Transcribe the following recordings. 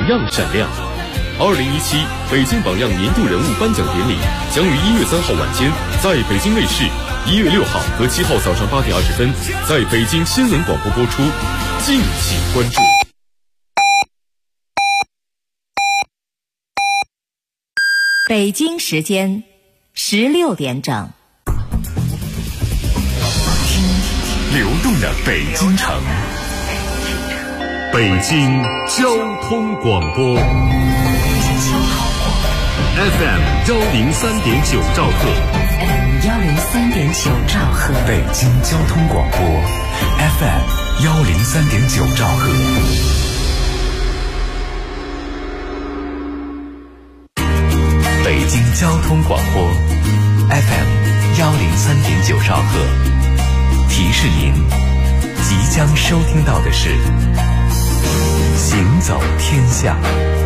样闪亮。2017北京榜样年度人物颁奖典礼将于1月3号晚间在北京卫视，1月6号和7号早上8点20分在北京新闻广播播出，敬请关注。 北京时间16点整。 流动的北京城，北京交通广播 FM 103.9兆赫， 103.9兆赫， 北京交通广播 FM 103.9兆赫。北京交通广播 FM 103.9兆赫。提示您，即将收听到的是《行走天下》。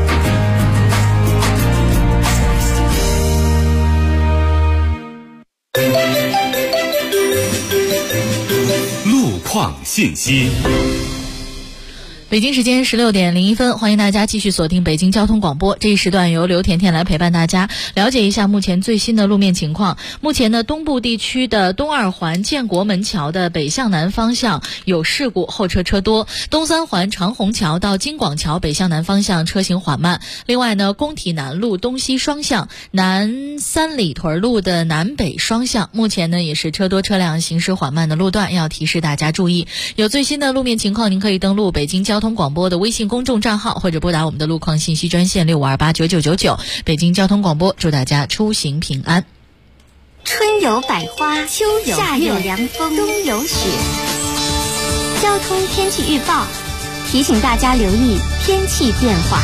路况信息。 北京时间16点01分，欢迎大家继续锁定北京交通广播。这一时段由刘甜甜来陪伴大家，了解一下目前最新的路面情况。目前呢，东部地区的东二环建国门桥的北向南方向有事故，后车车多；东三环长虹桥到京广桥北向南方向车行缓慢。另外呢，工体南路东西双向、南三里屯路的南北双向，目前呢也是车多车辆行驶缓慢的路段，要提示大家注意。有最新的路面情况，您可以登录北京交通广播的微信公众账号，或者拨打我们的路况信息专线65289999。北京交通广播祝大家出行平安。 春有百花，秋有夏有凉风，冬有雪。交通天气预报提醒大家留意天气变化。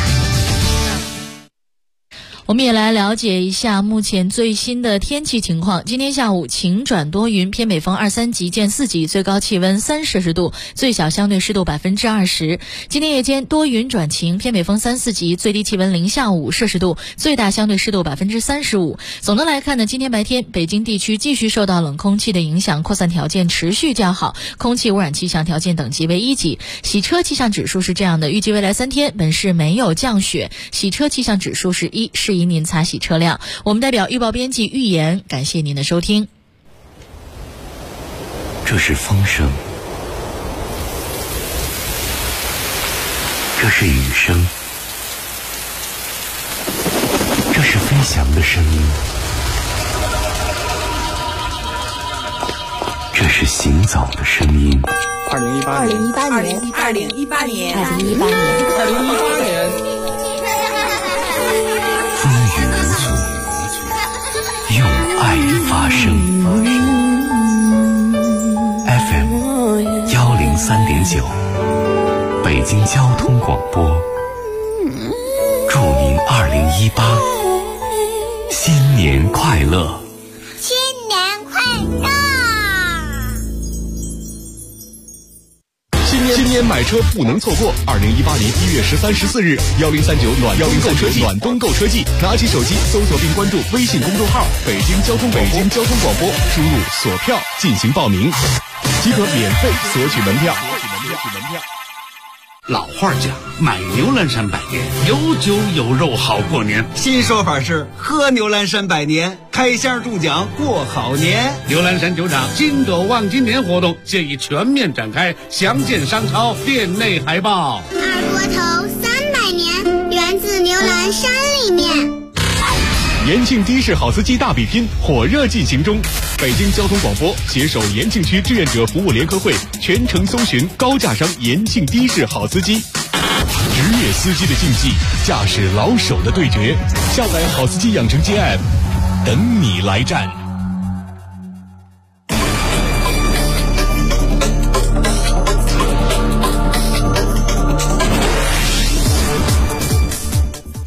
我们也来了解一下目前最新的天气情况。今天下午晴转多云，偏北风2、3级见4级，最高气温3摄氏度，最小相对湿度20%。今天夜间多云转晴，偏北风3、4级，最低气温零下5摄氏度，最大相对湿度35%。总的来看呢，今天白天北京地区继续受到冷空气的影响，扩散条件持续较好，空气污染气象条件等级为1级。洗车气象指数是这样的，预计未来3天本市没有降雪，洗车气象指数是1，适宜您擦洗车辆。我们代表预报编辑预言，感谢您的收听。 这是风声，这是雨声，这是飞翔的声音，这是行走的声音。 2018年， 风雨无阻，用爱发声。FM 103.9，北京交通广播，祝您2018新年快乐！ 新年快乐！ 新年买车不能错过！2018年1月13、14日，1039暖冬购车季，拿起手机搜索并关注微信公众号“北京交通广播”，输入锁票进行报名，即可免费索取门票。 老话讲，买牛栏山百年，有酒有肉好过年。 新说法是喝牛栏山百年，开箱中奖过好年。 牛栏山酒厂金狗望金年活动现已全面展开，详见商超店内海报。 二锅头300年，源自牛栏山里面。 延庆的士好司机大比拼火热进行中，北京交通广播携手延庆区志愿者服务联合会，全程搜寻高价商延庆的士好司机。职业司机的竞技，驾驶老手的对决，下载好司机养成机 App， 等你来战。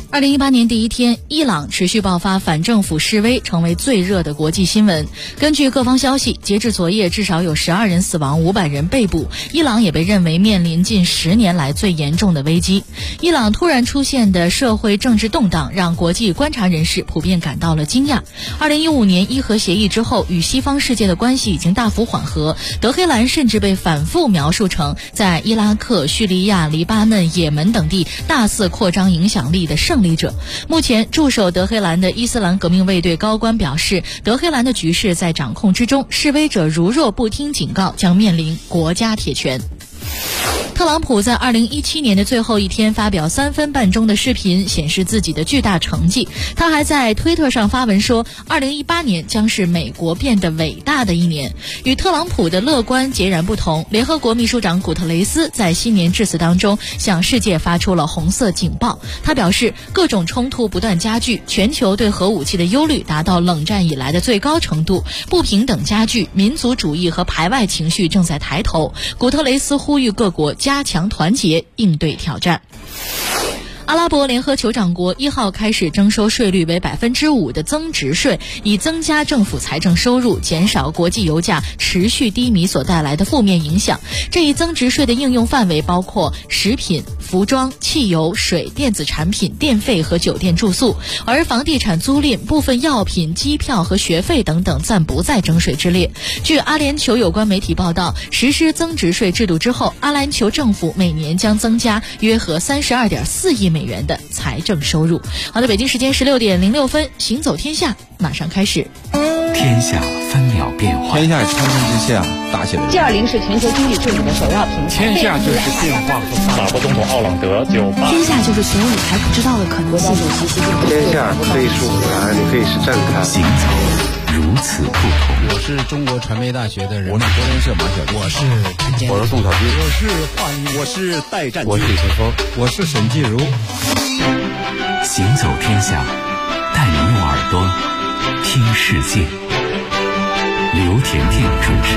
2018年第一天，伊朗持续爆发反政府示威，成为最热的国际新闻。根据各方消息，截至昨夜，至少有12人死亡，500人被捕。伊朗也被认为面临近10年来最严重的危机。伊朗突然出现的社会政治动荡，让国际观察人士普遍感到了惊讶。2015年伊核协议之后，与西方世界的关系已经大幅缓和。德黑兰甚至被反复描述成在伊拉克、叙利亚、黎巴嫩、也门等地大肆扩张影响力的胜利者。目前驻守德黑兰的伊斯兰革命卫队高官表示，德黑兰的局势在掌控之中，示威者如若不听警告，将面临国家铁拳。特朗普在2017年的最后一天发表3分半钟的视频，显示自己的巨大成绩。他还在推特上发文说，2018年将是美国变得伟大的一年。与特朗普的乐观截然不同，联合国秘书长古特雷斯在新年致辞当中向世界发出了红色警报。他表示，各种冲突不断加剧，全球对核武器的忧虑达到冷战以来的最高程度，不平等加剧，民族主义和排外情绪正在抬头。古特雷斯呼吁各国加强团结，应对挑战。阿拉伯联合酋长国1号开始征收税率为5%的增值税，以增加政府财政收入，减少国际油价持续低迷所带来的负面影响。这一增值税的应用范围包括食品、服装、汽油、水、电子产品、电费和酒店住宿，而房地产租赁、部分药品、机票和学费等等暂不在征税之列。据阿联酋有关媒体报道，实施增值税制度之后，阿联酋政府每年将增加约合32.4亿美元的财政收入。好的，北京时间16点06分，行走天下马上开始。 天下分秒变化， 天下是参天之下，大写的 G20是全球经济治理的首要平台。 天下就是变化和发展。法国总统奥朗德就天下就是所有你还不知道的可能性。 天下可以是舞台，也可以是站台。 行走如此不同。 我是中国传媒大学的人， 我是国联社马小丽， 我是陈建， 我是宋小军， 我是华谊， 我是戴占军， 我是陈峰， 我是沈继如。 行走天下，带你用耳朵听世界。刘甜甜主持。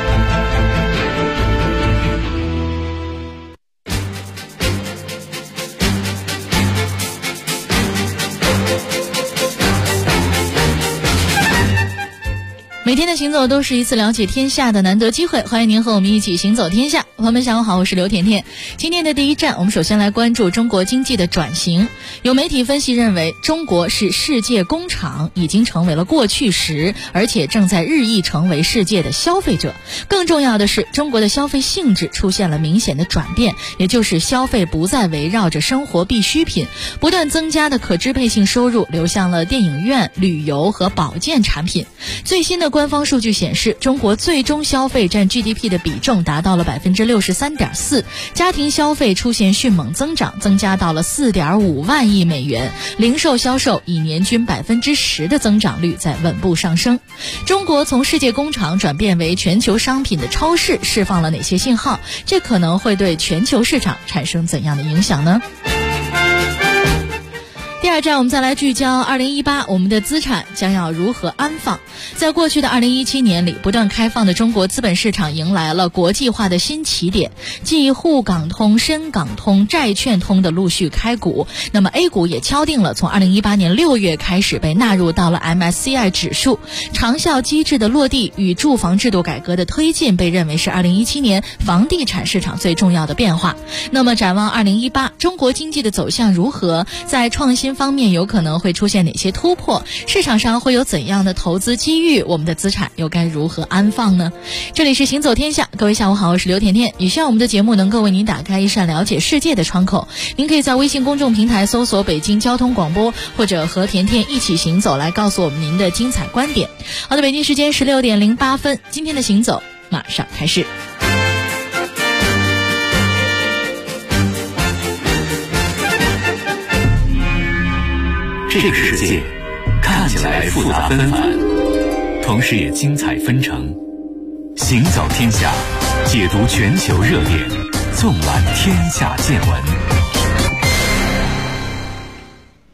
每天的行走都是一次了解天下的难得机会，欢迎您和我们一起行走天下。朋友们下午好，我是刘甜甜。今天的第一站，我们首先来关注中国经济的转型。有媒体分析认为，中国是世界工厂，已经成为了过去时，而且正在日益成为世界的消费者。更重要的是，中国的消费性质出现了明显的转变，也就是消费不再围绕着生活必需品，不断增加的可支配性收入流向了电影院、旅游和保健产品。最新的官方数据显示，中国最终消费占 GDP 的比重达到了 63.4%， 家庭消费出现迅猛增长，增加到了 4.5 万亿美元，零售销售以年均 10% 的增长率在稳步上升。中国从世界工厂转变为全球商品的超市，释放了哪些信号？这可能会对全球市场产生怎样的影响呢？第二站，我们再来聚焦2018，我们的资产将要如何安放？在过去的2017年里，不断开放的中国资本市场迎来了国际化的新起点，继沪港通、深港通、债券通的陆续开股，那么 A 股也敲定了从2018年6月开始被纳入到了 MSCI 指数。长效机制的落地与住房制度改革的推进被认为是2017年房地产市场最重要的变化。那么展望2018，中国经济的走向如何？在创新方面有可能会出现哪些突破？市场上会有怎样的投资机遇？我们的资产又该如何安放呢？这里是行走天下，各位下午好，我是刘甜甜。也希望我们的节目能够为您打开一扇了解世界的窗口。您可以在微信公众平台搜索北京交通广播，或者和甜甜一起行走，来告诉我们您的精彩观点。好的，北京时间16点08分，今天的行走马上开始。 这个世界看起来复杂纷繁，同时也精彩纷呈。行走天下，解读全球热点，纵览天下见闻。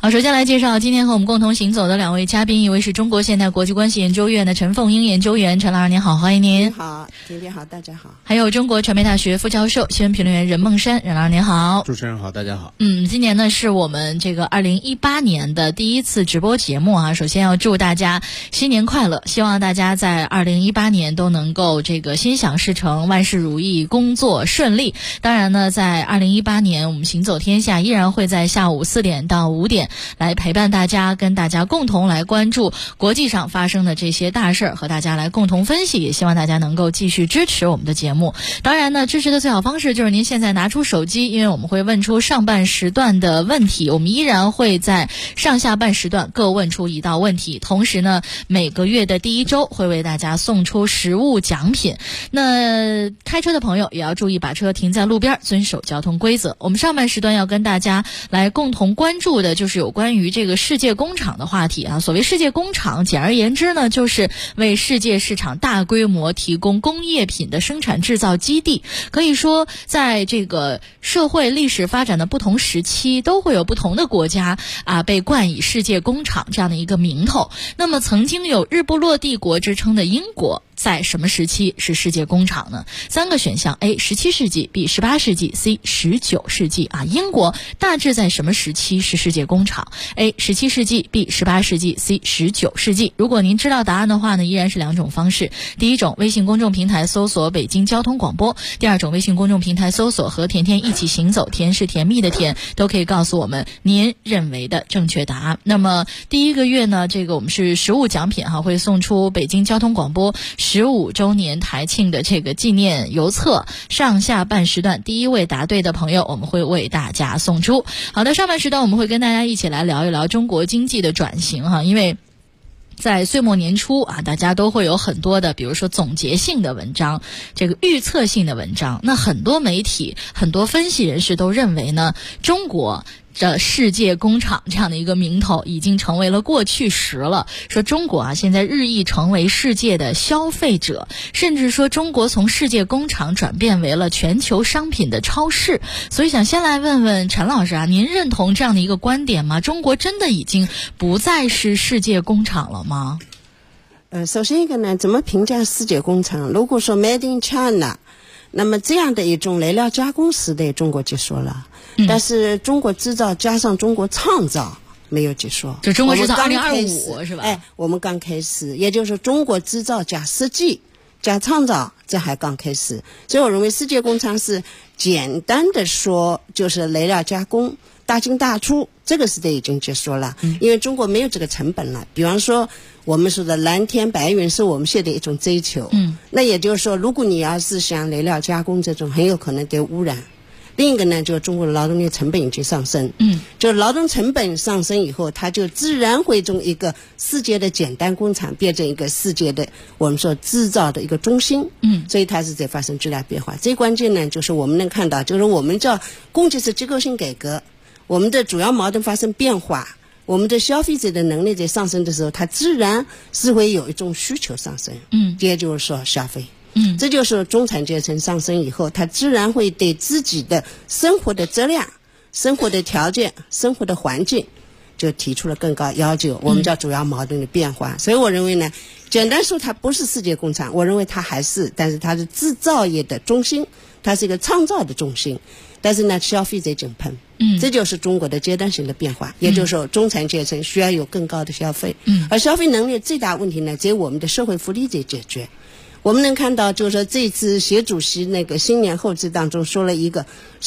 好，首先来介绍今天和我们共同行走的两位嘉宾，一位是中国现代国际关系研究院的陈凤英研究员，陈老师您好，欢迎您。 您好，甜甜好，大家好。 还有中国传媒大学副教授、新闻评论员任梦山，任老师您好。 主持人好，大家好。 今年呢是我们这个2018年的第一次直播节目啊，首先要祝大家新年快乐，希望大家在2018年都能够这个心想事成，万事如意，工作顺利。当然呢，在2018年我们行走天下依然会在下午4点到5点来陪伴大家，跟大家共同来关注国际上发生的这些大事儿，和大家来共同分析，也希望大家能够继续支持我们的节目。当然呢，支持的最好方式就是您现在拿出手机，因为我们会问出上半时段的问题，我们依然会在上下半时段各问出一道问题，同时呢，每个月的第1周会为大家送出实物奖品。那开车的朋友也要注意把车停在路边，遵守交通规则。我们上半时段要跟大家来共同关注的就是有关于这个世界工厂的话题啊。所谓世界工厂，简而言之呢，就是为世界市场大规模提供工业品的生产制造基地。可以说，在这个社会历史发展的不同时期，都会有不同的国家被冠以世界工厂这样的一个名头。那么曾经有日不落帝国之称的英国，在什么时期是世界工厂呢？3个选项 A 17世纪 B 18世纪 C 19世纪啊。英国大致在什么时期是世界工厂？ A 17世纪 B 18世纪 C 19世纪。如果您知道答案的话呢，依然是2种方式。第一种，微信公众平台搜索北京交通广播；第二种，微信公众平台搜索和甜甜一起行走，甜是甜蜜的甜，都可以告诉我们您认为的正确答案。那么第1个月呢，这个我们是实物奖品会送出北京交通广播15周年台庆的这个纪念邮册，上下半时段第1位答对的朋友我们会为大家送出。好的，上半时段我们会跟大家一起来聊一聊中国经济的转型因为在岁末年初大家都会有很多的比如说总结性的文章，这个预测性的文章。那很多媒体很多分析人士都认为呢，中国这世界工厂这样的一个名头已经成为了过去时了，说中国现在日益成为世界的消费者，甚至说中国从世界工厂转变为了全球商品的超市。所以想先来问问陈老师您认同这样的一个观点吗？中国真的已经不再是世界工厂了吗？ 首先一个呢，怎么评价世界工厂？如果说 Made in China， 那么这样的一种雷料加工时代中国结束了，但是中国制造加上中国创造没有结束。 就中国制造2025是吧？ 我们刚开始，也就是说中国制造加设计加创造，这还刚开始。所以我认为世界工厂是简单的说就是雷料加工大进大出，这个时代已经结束了，因为中国没有这个成本了。比方说我们说的蓝天白云是我们现在一种追求，那也就是说如果你要是像雷料加工这种，很有可能得污染。另一个呢，就是中国的劳动力成本已经上升，就劳动成本上升以后，它就自然会从一个世界的简单工厂变成一个世界的我们说制造的一个中心，所以它是在发生巨大变化。最关键呢，就是我们能看到，就是我们叫供给侧结构性改革，我们的主要矛盾发生变化，我们的消费者的能力在上升的时候，它自然是会有一种需求上升，也就是说消费。这就是中产阶层上升以后，他自然会对自己的生活的质量、生活的条件、生活的环境就提出了更高要求，我们叫主要矛盾的变化。所以我认为呢，简单说它不是世界工厂，我认为它还是，但是它是制造业的中心，它是一个创造的中心，但是呢消费在井喷，这就是中国的阶段性的变化，也就是说中产阶层需要有更高的消费，而消费能力最大问题呢，在我们的社会福利在解决。我们能看到，就是说这次习主席那个新年后致当中说了一个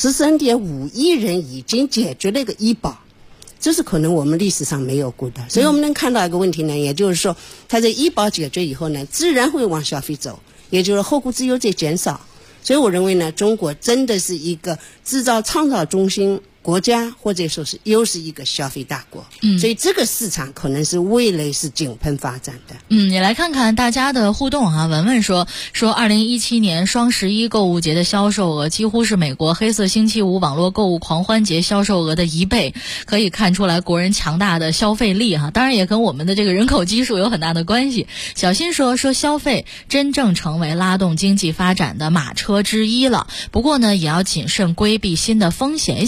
13.5亿人已经解决了一个医保，这是可能我们历史上没有过的。所以我们能看到一个问题呢，也就是说他在医保解决以后呢，自然会往消费走，也就是后顾之忧在减少。所以我认为呢，中国真的是一个制造创造中心国家，或者说是又是一个消费大国，所以这个市场可能是未来是井喷发展的。 也来看看大家的互动文文说2017年双11购物节的销售额几乎是美国黑色星期五网络购物狂欢节销售额的1倍，可以看出来国人强大的消费力当然也跟我们的这个人口基数有很大的关系。小新说消费真正成为拉动经济发展的马车之一了，不过呢也要谨慎规避新的风险。也想问问任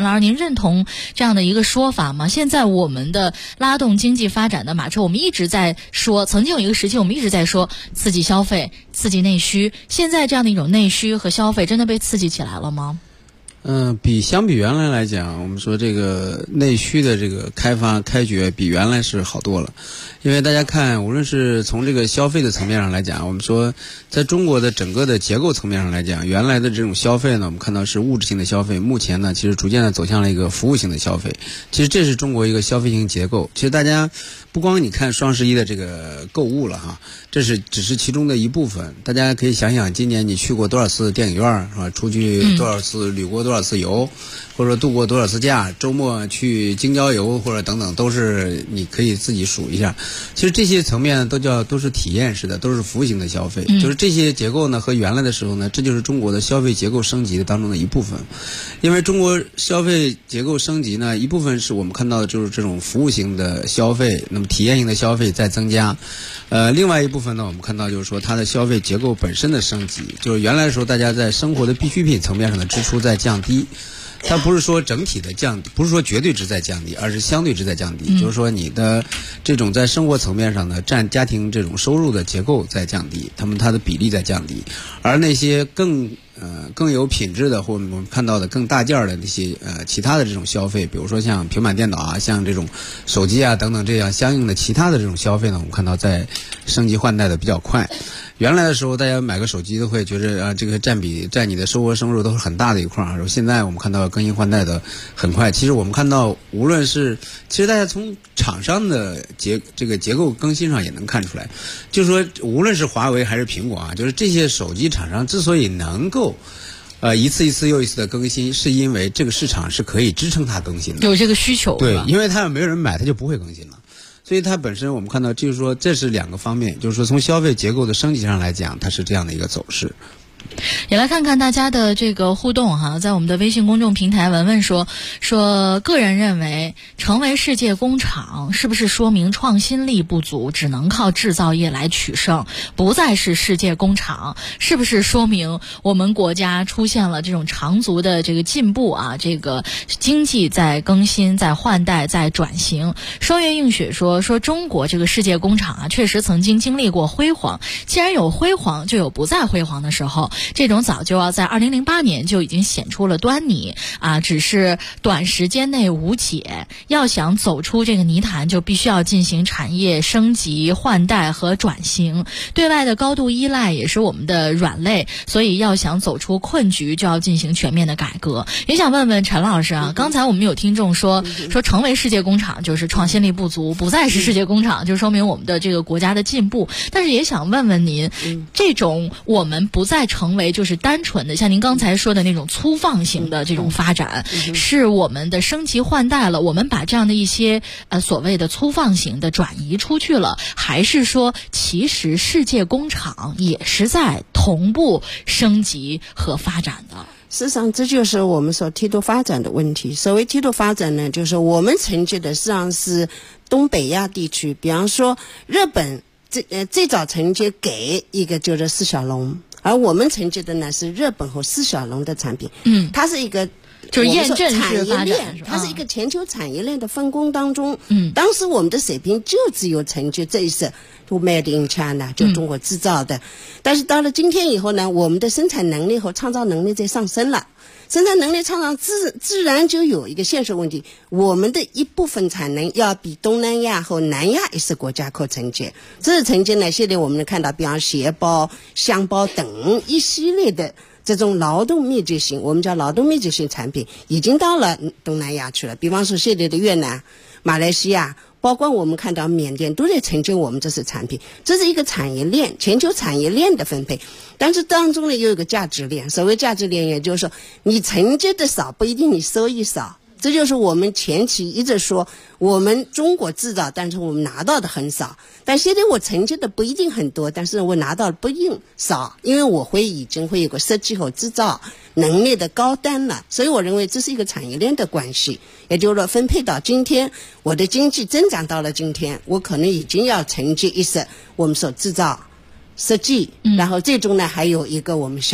老师，您认同这样的一个说法吗？现在我们的拉动经济发展的马车，我们一直在说，曾经有一个时期我们一直在说刺激消费、刺激内需，现在这样的一种内需和消费真的被刺激起来了吗？ 相比原来来讲，我们说这个内需的这个开掘比原来是好多了。因为大家看，无论是从这个消费的层面上来讲，我们说在中国的整个的结构层面上来讲，原来的这种消费呢，我们看到是物质性的消费，目前呢其实逐渐的走向了一个服务性的消费。其实这是中国一个消费性结构。其实大家不光你看双11的这个购物了哈，这是只是其中的一部分。大家可以想想，今年你去过多少次电影院是吧？出去多少次旅过多少次游，或者说度过多少次假，周末去京郊游或者等等，都是你可以自己数一下。其实这些层面都是体验式的，都是服务型的消费。就是这些结构呢和原来的时候呢，这就是中国的消费结构升级的当中的一部分。因为中国消费结构升级呢，一部分是我们看到的就是这种服务型的消费，那么体验型的消费在增加。另外一部分呢，我们看到就是说它的消费结构本身的升级，就是原来的时候大家在生活的必需品层面上的支出在降低。它不是说整体的降低，不是说绝对值在降低，而是相对值在降低。就是说你的这种在生活层面上呢，占家庭这种收入的结构在降低，它的比例在降低，而那些更有品质的，或我们看到的更大件的那些其他的这种消费，比如说像平板电脑啊，像这种手机啊等等这样相应的其他的这种消费呢，我们看到在升级换代的比较快。原来的时候大家买个手机都会觉得这个占你的收入都是很大的一块儿，现在我们看到更新换代的很快。其实我们看到无论是其实大家从厂商的这个结构更新上也能看出来，就是说无论是华为还是苹果啊，就是这些手机厂商之所以能够一次又一次的更新，是因为这个市场是可以支撑它更新的， 有这个需求。 对，因为它要没有人买，它就不会更新了。所以它本身我们看到就是说这是两个方面，就是说从消费结构的升级上来讲，它是这样的一个走势。 也来看看大家的这个互动哈，在我们的微信公众平台，文文说个人认为成为世界工厂是不是说明创新力不足，只能靠制造业来取胜，不再是世界工厂？是不是说明我们国家出现了这种长足的这个进步啊？这个经济在更新、在换代、在转型。双月映雪说中国这个世界工厂啊，确实曾经经历过辉煌，既然有辉煌，就有不再辉煌的时候。这种早就要在2008年就已经显出了端倪啊，只是短时间内无解。要想走出这个泥潭，就必须要进行产业升级、换代和转型。对外的高度依赖也是我们的软肋，所以要想走出困局，就要进行全面的改革。也想问问陈老师啊，刚才我们有听众说成为世界工厂就是创新力不足，不再是世界工厂就说明我们的这个国家的进步。但是也想问问您，这种我们不再成为就是单纯的像您刚才说的那种粗放型的这种发展，是我们的升级换代了，我们把这样的一些所谓的粗放型的转移出去了，还是说其实世界工厂也是在同步升级和发展的？ 事实上这就是我们说梯度发展的问题。所谓梯度发展呢，就是我们承接的实际上是东北亚地区，比方说日本最早承接给一个就是四小龙，而我们承接的呢是日本和四小龙的产品。它是一个就是验证式发展， 它是一个全球产业链的分工当中。当时我们的水平就只有承接这一次就 Made in China， 就中国制造的。但是到了今天以后呢，我们的生产能力和创造能力在上升了。生产能力创造自然就有一个现实问题，我们的一部分产能要比东南亚和南亚一些国家可承接。这是承接呢，现在我们能看到，比方鞋包、箱包等一系列的这种劳动密集型，我们叫劳动密集型产品，已经到了东南亚去了。比方说现在的越南、马来西亚，包括我们看到缅甸都在承接我们这些产品。这是一个产业链，全球产业链的分配。但是当中呢，又有一个价值链。所谓价值链，也就是说你承接的少不一定你收益少。这就是我们前期一直说我们中国制造，但是我们拿到的很少。但现在我承接的不一定很多，但是我拿到的不一定少，因为我已经会有个设计和制造能力的高端了。所以我认为这是一个产业链的关系，也就是说分配到今天，我的经济增长到了今天，我可能已经要承接一些我们所制造设计，然后最终呢还有一个我们消费。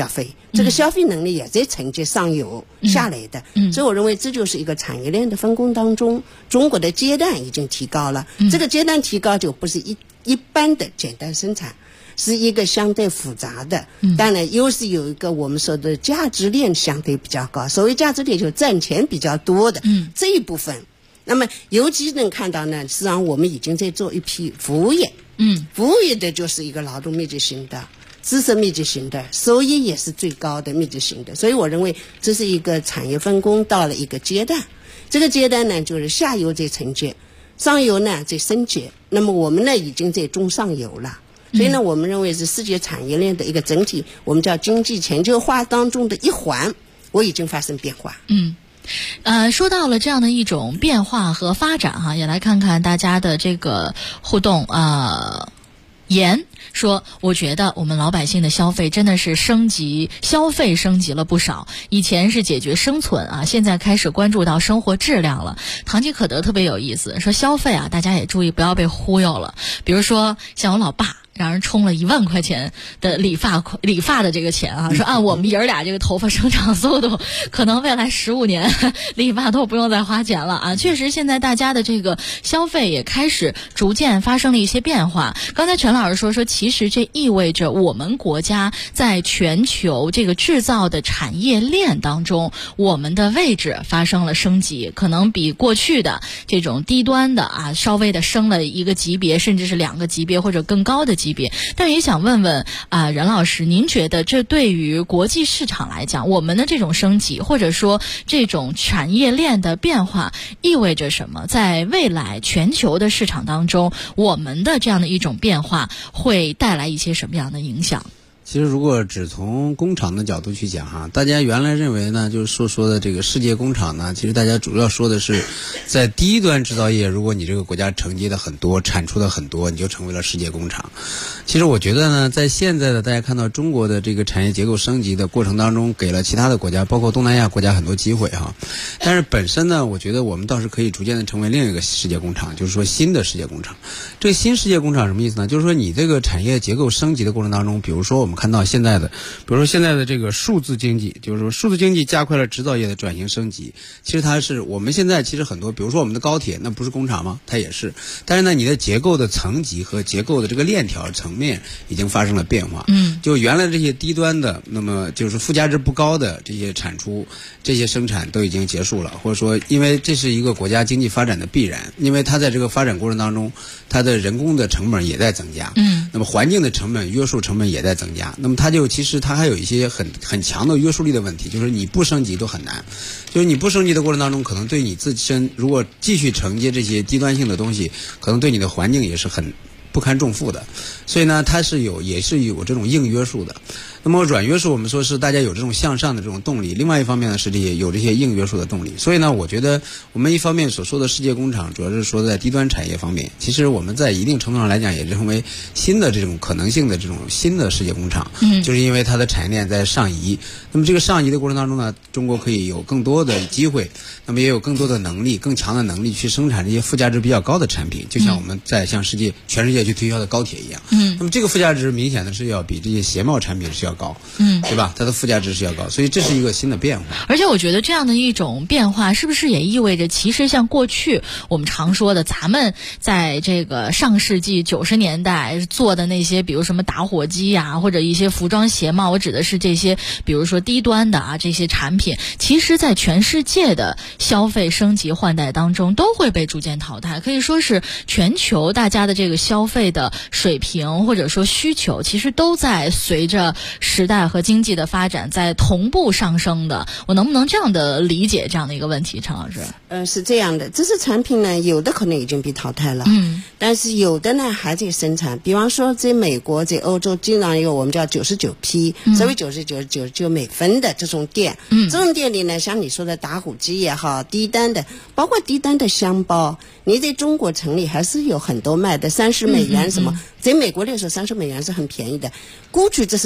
这个消费能力也在承接上游下来的。所以我认为这就是一个产业链的分工当中，中国的阶段已经提高了。这个阶段提高就不是一般的简单生产，是一个相对复杂的，当然又是有一个我们说的价值链相对比较高，所谓价值链就赚钱比较多的这一部分。那么尤其能看到呢，实际上我们已经在做一批服务业，服务业的就是一个劳动密集型的、知识密集型的，收益也是最高的密集型的。所以我认为这是一个产业分工到了一个阶段，这个阶段呢就是下游在承接，上游呢在升级，那么我们呢已经在中上游了。所以呢，我们认为是世界产业链的一个整体，我们叫经济全球化当中的一环，我已经发生变化。 说到了这样的一种变化和发展哈，也来看看大家的这个互动。言说，我觉得我们老百姓的消费真的是消费升级了不少。以前是解决生存啊，现在开始关注到生活质量了。堂吉可德特别有意思，说消费啊，大家也注意不要被忽悠了。比如说像我老爸，让人充了1万块钱的理发的这个钱啊，说按我们爷儿俩这个头发生长速度，可能未来15年理发都不用再花钱了啊。确实现在大家的这个消费也开始逐渐发生了一些变化。刚才陈老师说其实这意味着我们国家在全球这个制造的产业链当中，我们的位置发生了升级，可能比过去的这种低端的啊稍微的升了一个级别，甚至是2个级别或者更高的级别。但也想问问任老师，您觉得这对于国际市场来讲，我们的这种升级或者说这种产业链的变化意味着什么？在未来全球的市场当中，我们的这样的一种变化会带来一些什么样的影响？ 其实如果只从工厂的角度去讲哈，大家原来认为呢，就是说的这个世界工厂呢，其实大家主要说的是在低端制造业，如果你这个国家承接的很多，产出的很多，你就成为了世界工厂。其实我觉得呢，在现在的大家看到中国的这个产业结构升级的过程当中，给了其他的国家，包括东南亚国家很多机会哈。但是本身呢，我觉得我们倒是可以逐渐的成为另一个世界工厂，就是说新的世界工厂。这个新世界工厂什么意思呢？就是说你这个产业结构升级的过程当中，比如说我们看到现在的这个数字经济，就是说数字经济加快了制造业的转型升级。其实它是我们现在其实很多，比如说我们的高铁，那不是工厂吗？它也是。但是呢，你的结构的层级和结构的这个链条层面已经发生了变化。就原来这些低端的，那么就是附加值不高的这些产出、这些生产都已经结束了，或者说因为这是一个国家经济发展的必然，因为它在这个发展过程当中，它的人工的成本也在增加。那么环境的成本、约束成本也在增加。那么其实它还有一些很强的约束力的问题，就是你不升级都很难。就是你不升级的过程当中，可能对你自身如果继续承接这些低端性的东西，可能对你的环境也是很不堪重负的。所以呢，它也是有这种硬约束的。那么软约束我们说是大家有这种向上的这种动力，另外一方面呢是有这些硬约束的动力。所以呢，我觉得我们一方面所说的世界工厂主要是说在低端产业方面，其实我们在一定程度上来讲也成为新的这种可能性的这种新的世界工厂。就是因为它的产业链在上移。那么这个上移的过程当中呢，中国可以有更多的机会，那么也有更多的能力、更强的能力去生产这些附加值比较高的产品，就像我们在向全世界去推销的高铁一样。那么这个附加值明显的是要比这些鞋帽产品是要高，对吧？它的附加值是要高，所以这是一个新的变化。 而且我觉得这样的一种变化，是不是也意味着，其实像过去我们常说的，咱们在这个上世纪90年代做的那些，比如什么打火机呀，或者一些服装鞋帽，我指的是这些，比如说低端的啊这些产品，其实在全世界的消费升级换代当中都会被逐渐淘汰。可以说是全球大家的这个消费的水平或者说需求，其实都在随着时代和经济的发展在同步上升的。我能不能这样的理解这样的一个问题，陈老师？ 是这样的，这些产品呢，有的可能已经被淘汰了，但是有的呢还在生产。比方说在美国、在欧洲，经常有我们叫99P，所谓99美分的这种店。这种店里呢，像你说的打火机也好，低端的，包括低端的箱包，你在中国城里还是有很多卖的，30美元什么。在美国来说，30美元是很便宜的。过去这是箱包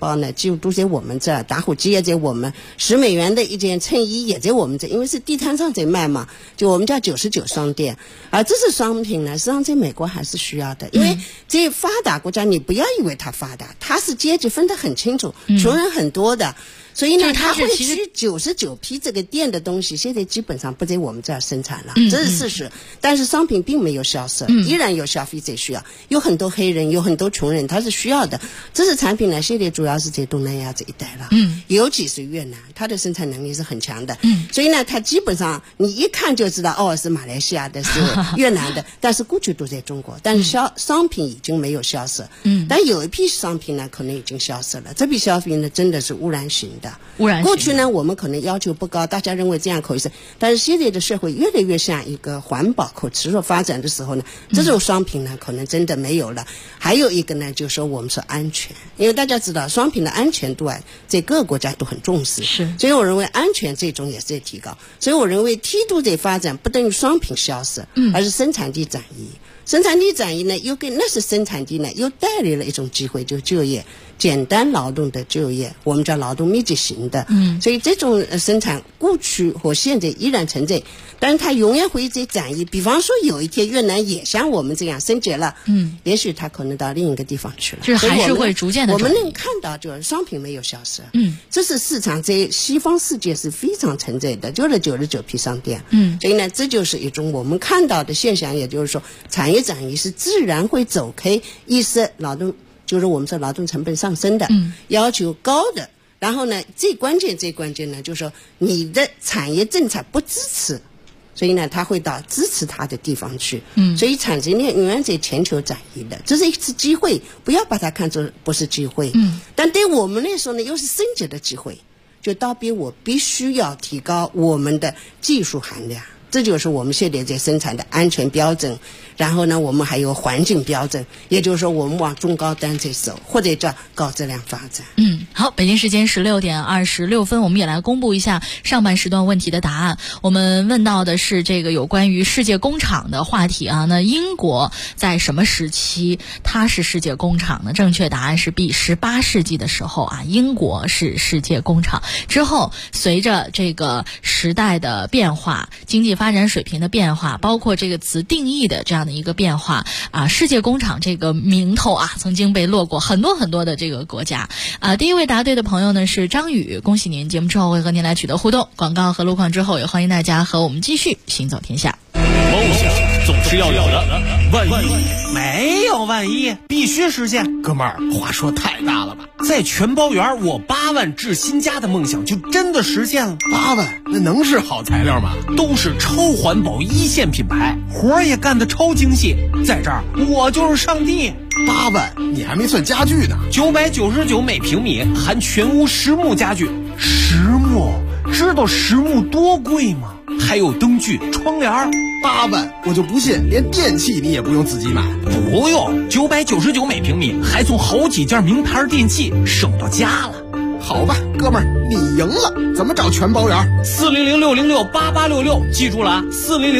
包呢，就都在我们这儿，打火机也在我们，$10的一件衬衣也在我们这，因为是地摊上在卖嘛，就我们家99商店。而这些商品呢，实际上在美国还是需要的，因为这发达国家你不要以为它发达，它是阶级分得很清楚，穷人很多的。所以呢，他会去99批这个店的东西，现在基本上不在我们这儿生产了，这是事实。但是商品并没有消失，依然有消费者需要，有很多黑人，有很多穷人，他是需要的。这些产品呢，现在主要是在东南亚这一带了，尤其是越南，它的生产能力是很强的。所以呢，它基本上你一看就知道，哦，是马来西亚的，是越南的，但是过去都在中国，但是商品已经没有消失。但有一批商品呢，可能已经消失了。这批商品呢，真的是污染型的。过去呢，我们可能要求不高，大家认为这样可以是，但是现在的社会越来越像一个环保可持续发展的时候呢，这种商品呢可能真的没有了。还有一个呢，就是说我们说安全，因为大家知道商品的安全度啊，在各个国家都很重视，所以我认为安全这种也是在提高。所以我认为梯度在发展不等于商品消失，而是生产地转移。生产地转移呢，又给那些生产地呢，又带来了一种机会，就就业，简单劳动的就业，我们叫劳动密集型的。所以这种生产过去和现在依然存在，但是它永远会在转移。比方说，有一天越南也像我们这样升级了，也许它可能到另一个地方去了。 这还是会逐渐的。 我们能看到，就是商品没有消失。这是市场在西方世界是非常存在的，就是99批商店。所以呢，这就是一种我们看到的现象，也就是说，产业转移是自然会走开一些劳动，就是我们说劳动成本上升的，要求高的。然后呢，最关键呢，就是说你的产业政策不支持，所以呢，它会到支持它的地方去。所以产业链永远在全球转移的，这是一次机会，不要把它看作不是机会。但对我们来说呢，又是升级的机会，就倒逼我必须要提高我们的技术含量。这就是我们现在在生产的安全标准，然后呢，我们还有环境标准，也就是说我们往中高端在走，或者叫高质量发展。 好，北京时间16点26分，我们也来公布一下上半时段问题的答案。我们问到的是这个有关于世界工厂的话题啊。那英国在什么时期它是世界工厂呢？正确答案是 B， 18世纪的时候啊，英国是世界工厂。之后随着这个时代的变化，经济发展水平的变化，包括这个词定义的这样的一个变化啊，世界工厂这个名头啊，曾经被落过很多很多的这个国家啊。第一位答对的朋友呢是张宇，恭喜您！节目之后会和您来取得互动，广告和路况之后，也欢迎大家和我们继续行走天下。 梦想总是要有的，万一没有万一，必须实现。哥们儿，话说太大了吧？在全包园，我8万置新家的梦想就真的实现了。 8万，那能是好材料吗？ 都是超环保一线品牌，活儿也干得超精细。在这儿，我就是上帝。 8万，你还没算家具呢。 999每平米，含全屋实木家具。实木，知道实木多贵吗？还有灯具、窗帘。 8万，我就不信连电器你也不用自己买。 不用，999每平米，还送好几件名牌电器，省到家了。 好吧，哥们儿，你赢了。怎么找全包园 ？400-606-8866，记住了啊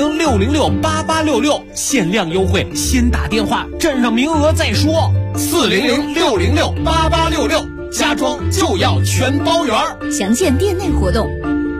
！400-606-8866，限量优惠，先打电话，占上名额再说。400-606-8866，家装就要全包园。 详见店内活动。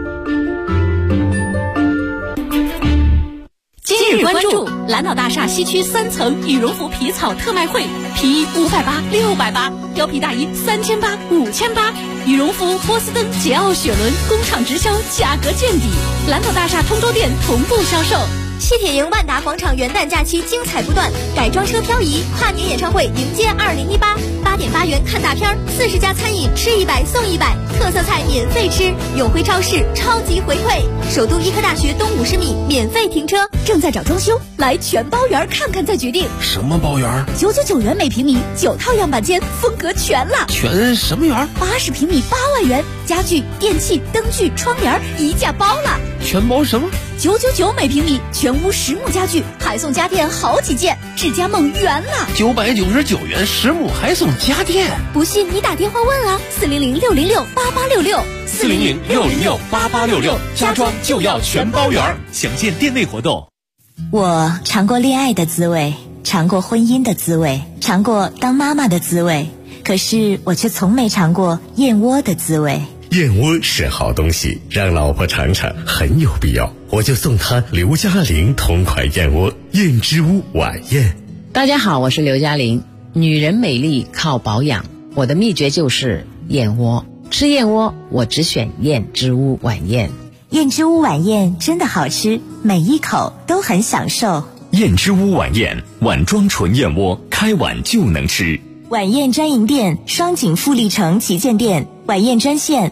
今日关注蓝岛大厦西区3层羽绒服皮草特卖会，皮衣580、680，貂皮大衣3800、5800，羽绒服波司登、捷奥、雪伦工厂直销，价格见底。蓝岛大厦通州店同步销售。 西铁营万达广场元旦假期精彩不断，改装车漂移，跨年演唱会迎接2018，8点8元看大片，40家餐饮吃100送100，特色菜免费吃，永辉超市超级回馈，首都医科大学东50米免费停车，正在找装修，来全包园看看再决定。 什么包园 ？999元每平米，9套样板间，风格全了。 全什么园 ？80平米8万元，家具、电器、灯具、窗帘一价包了。 全包什么 ？999每平米，全屋实木家具，还送家电好几件，智家梦圆了。 999元实木还送家电， 不信你打电话问啊，400-606-8866。 400-606-8866，家装就要全包圆。详见店内活动。 我尝过恋爱的滋味，尝过婚姻的滋味，尝过当妈妈的滋味。 可是我却从没尝过燕窝的滋味。 燕窝是好东西，让老婆尝尝很有必要，我就送她刘嘉玲同款燕窝燕之屋晚宴。 大家好，我是刘嘉玲。女人美丽靠保养，我的秘诀就是燕窝。吃燕窝我只选燕之屋晚宴。 燕之屋晚宴真的好吃，每一口都很享受。 燕之屋晚宴，碗装纯燕窝，开碗就能吃。 晚宴专营店：双井富力城旗舰店。晚宴专线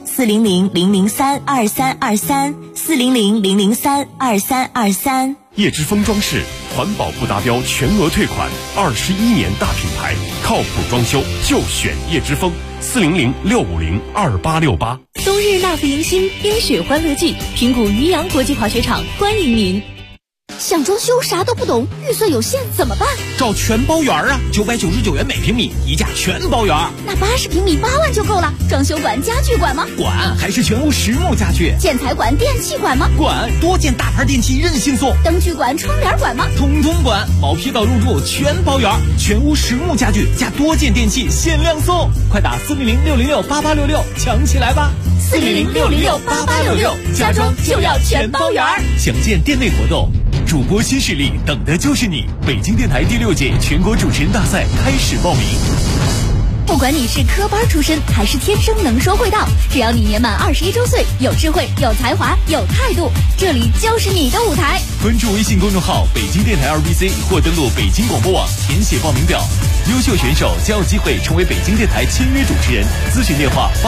：400-003-2323，400-003-2323。 叶之峰装饰，环保不达标全额退款，21年大品牌，靠谱装修就选叶之峰。400-650-2868。 冬日纳福迎新，冰雪欢乐季，平谷渔阳国际滑雪场欢迎您。 想装修啥都不懂，预算有限怎么办？ 找全包园啊，999元每平米，一价全包园。 那80平米8万就够了。装修管、家具管吗？ 管，还是全屋实木家具。 建材管、电器管吗？ 管，多件大牌电器任性送。 灯具管、窗帘管吗？ 通通管，毛坯到入住全包园，全屋实木家具加多件电器限量送，快打400-606-8866抢起来吧 ！400-606-8866，家装就要全包园。 详见店内活动。主播新势力，等的就是你！北京电台第6届全国主持人大赛开始报名。 不管你是科班出身还是天生能说会道，只要你年满21周岁，有智慧、有才华、有态度，这里就是你的舞台。 关注微信公众号北京电台2BC 或登录北京广播网填写报名表，优秀选手将有机会成为北京电台签约主持人。咨询电话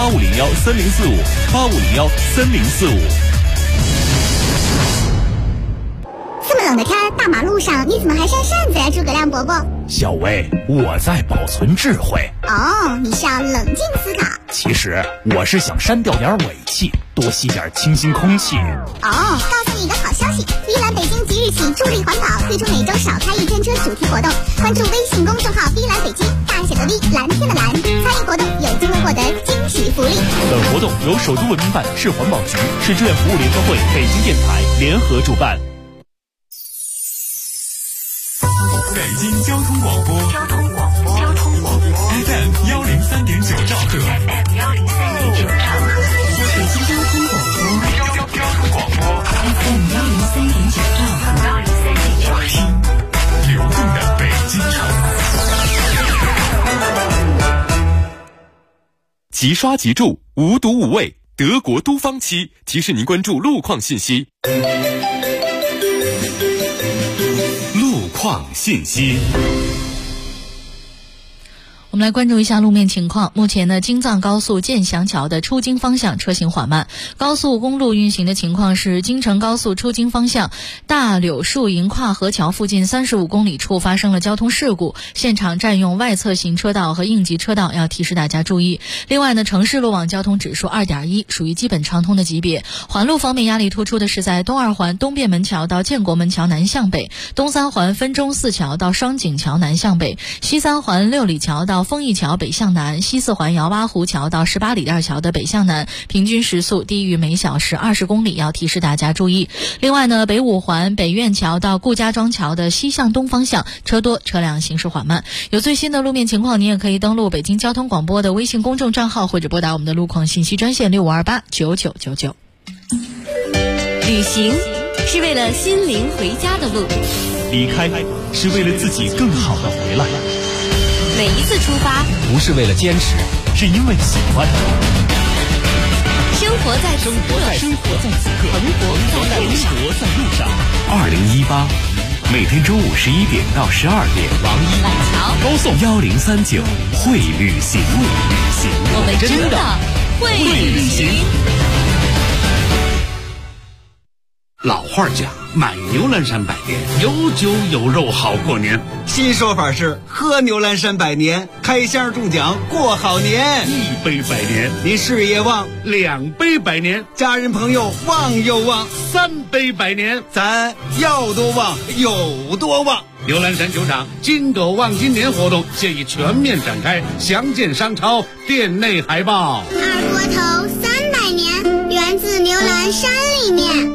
8501-3045，8501-3045。 这么冷的天，大马路上你怎么还扇扇子呀，诸葛亮伯伯？ 小薇，我在保存智慧。 哦，你是要冷静思考。 其实我是想删掉点尾气，多吸点清新空气。 哦，告诉你一个好消息，碧蓝北京即日起助力环保，推出每周少开1天车主题活动。关注微信公众号碧蓝北京，大写的 V， 蓝天的蓝，参与活动有机会获得惊喜福利。 本活动由首都文明办、市环保局、市志愿服务联合会、北京电台联合主办。 北京交通广播，FM 103.9兆赫， 北京交通广播，FM 103.9兆赫， 听流动的北京城。 即刷即住，无毒无味，德国都方漆提示您关注路况信息。 况信息。 我们来关注一下路面情况。目前呢，京藏高速建祥桥的出京方向车行缓慢。高速公路运行的情况是，京承高速出京方向大柳树营跨河桥附近35公里处发生了交通事故，现场占用外侧行车道和应急车道，要提示大家注意。另外呢，城市路网交通指数 2.1， 属于基本畅通的级别。环路方面，压力突出的是在东二环东便门桥到建国门桥南向北，东三环分钟寺桥到双井桥南向北，西三环六里桥到丰益桥北向南，西四环姚八湖桥到18里店桥的北向南，平均时速低于每小时20公里，要提示大家注意。另外呢，北五环北苑桥到顾家庄桥的西向东方向车多，车辆行驶缓慢。有最新的路面情况，你也可以登录北京交通广播的微信公众账号，或者拨打我们的路况信息专线65289999。 旅行是为了心灵回家的路， 离开是为了自己更好的回来。 每一次出发不是为了坚持， 是因为喜欢。 生活在此刻， 生活在此刻， 生活在路上。 2018，每天中午11点到12点， 网易板桥高送 1039会旅行， 我们真的会旅行。 老话讲，买牛栏山百年，有酒有肉好过年。 新说法是喝牛栏山百年，开箱中奖过好年。 1杯百年， 你事业旺 ；2杯百年， 家人朋友旺又旺 ；3杯百年， 咱要多旺有多旺。 牛栏山酒厂金狗旺今年活动现已全面展开，详见商超店内海报。 二锅头300年，源自牛栏山里面。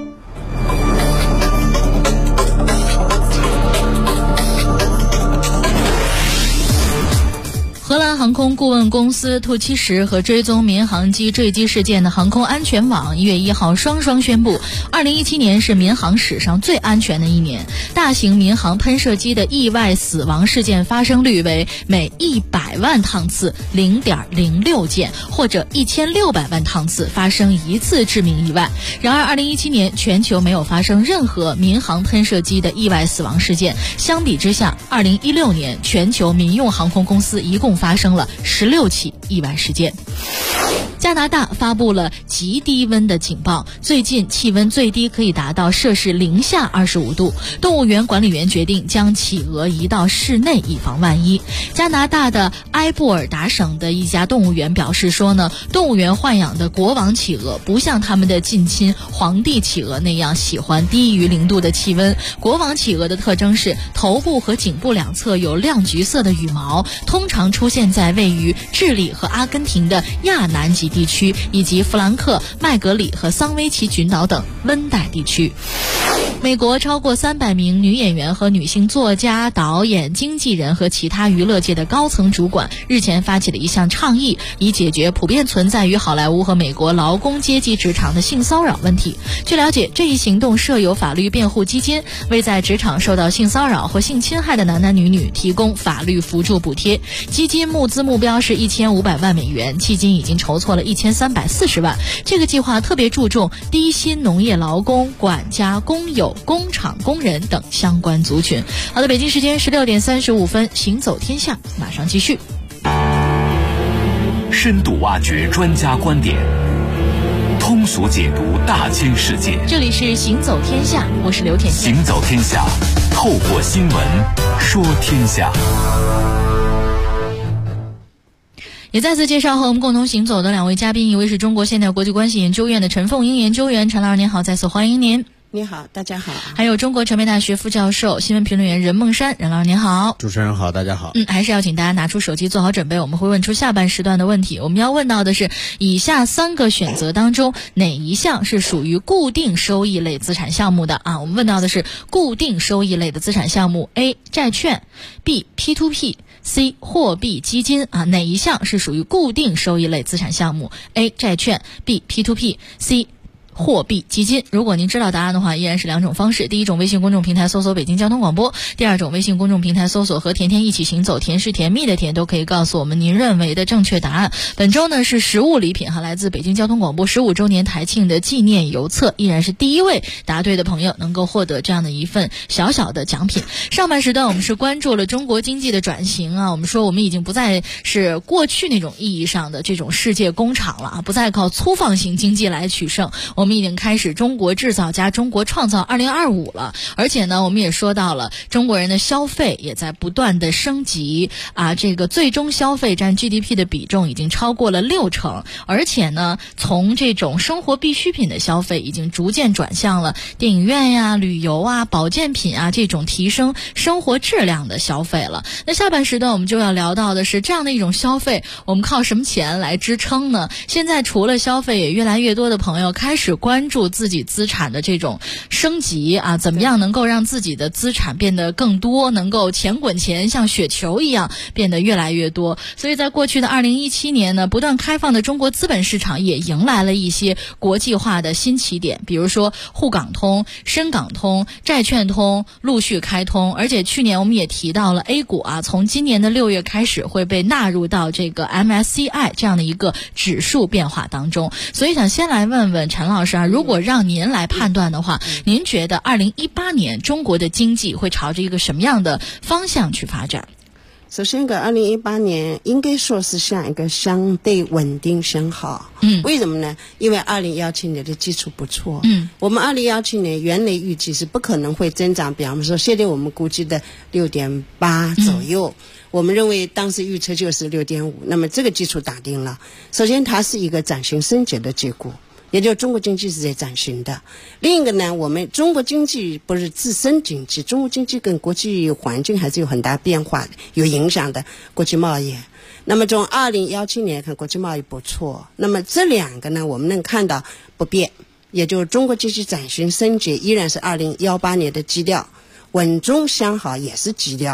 荷兰航空航空顾问公司兔70和追踪民航机坠机事件的航空安全网1月1号双宣布，2017年是民航史上最安全的一年。大型民航喷射机的意外死亡事件发生率为每100万趟次 0.06 件，或者1600万趟次发生一次致命意外。然而2017年全球没有发生任何民航喷射机的意外死亡事件，相比之下2016年全球民用航空公司一共发生了16起意外事件。加拿大发布了极低温的警报，最近气温最低可以达到摄氏零下25度。动物园管理员决定将企鹅移到室内，以防万一。加拿大的埃布尔达省的一家动物园表示说呢，动物园豢养的国王企鹅不像他们的近亲皇帝企鹅那样喜欢低于0度的气温。国王企鹅的特征是头部和颈部两侧有亮橘色的羽毛，通常出现在位于智利和阿根廷的亚南极地区，以及弗兰克、麦格里和桑威奇群岛等温带地区。美国超过300名女演员和女性作家、导演、经纪人和其他娱乐界的高层主管日前发起了一项倡议，以解决普遍存在于好莱坞和美国劳工阶级职场的性骚扰问题。据了解，这一行动设有法律辩护基金，为在职场受到性骚扰或性侵害的男男女女提供法律扶助补贴。基金募资目标是1500万美元，迄今已经筹措了1340万。这个计划特别注重低薪农业劳工、管家、工友、工厂工人等相关族群。好的，北京时间16点35分，行走天下马上继续。 深度挖掘专家观点，通俗解读大千世界。 这里是行走天下，我是刘甜甜。 行走天下，透过新闻说天下。 也再次介绍和我们共同行走的两位嘉宾，一位是中国现代国际关系研究院的陈凤英研究员，陈老师您好，再次欢迎您。 你好，大家好。 还有中国传媒大学副教授、新闻评论员任梦山，任老师您好。 主持人好，大家好。 还是要请大家拿出手机做好准备，我们会问出下半时段的问题。我们要问到的是以下3个选择当中哪一项是属于固定收益类资产项目的啊？我们问到的是固定收益类的资产项目 A 债券 B P2P C 货币基金啊，哪一项是属于固定收益类资产项目 A 债券 B P2P C货币基金。如果您知道答案的话，依然是2种方式。第一种，微信公众平台搜索北京交通广播；第二种，微信公众平台搜索和甜甜一起行走，甜是甜蜜的甜，都可以告诉我们您认为的正确答案。本周呢是实物礼品哈，来自北京交通广播15周年台庆的纪念邮册，依然是第1位答对的朋友能够获得这样的一份小小的奖品。上半时段我们是关注了中国经济的转型啊，我们说我们已经不再是过去那种意义上的这种世界工厂了啊，不再靠粗放型经济来取胜，我们已经开始中国制造加中国创造2025了。而且呢，我们也说到了中国人的消费也在不断的升级啊，这个最终消费占 GDP 的比重已经超过了60%，而且呢，从这种生活必需品的消费已经逐渐转向了电影院呀、旅游啊、保健品啊这种提升生活质量的消费了。那下半时段我们就要聊到的是这样的一种消费，我们靠什么钱来支撑呢？现在除了消费，也越来越多的朋友开始关注自己资产的这种升级啊，怎么样能够让自己的资产变得更多，能够钱滚钱，像雪球一样变得越来越多。所以在过去的2017年呢，不断开放的中国资本市场也迎来了一些国际化的新起点，比如说沪港通、深港通、债券通陆续开通，而且去年我们也提到了 A 股啊，从今年的6月开始会被纳入到这个 MSCI 这样的一个指数变化当中。所以想先来问问陈老师啊，如果让您来判断的话，您觉得2018年中国的经济会朝着一个什么样的方向去发展？ 首先2018年应该说是像一个相对稳定向好。为什么呢？因为2017年的基础不错。我们2017年原来预计是不可能会增长，比方说现在我们估计的 6.8 左右。我们认为当时预测就是 6.5， 那么这个基础打定了。首先它是一个转型升级的结果，也就是中国经济是在转型的。另一个呢，我们中国经济不是自身经济，中国经济跟国际环境还是有很大变化的，有影响的国际贸易。那么从2017年看，国际贸易不错。那么这2个呢，我们能看到不变，也就是中国经济转型升级依然是2018年的基调，稳中向好也是基调。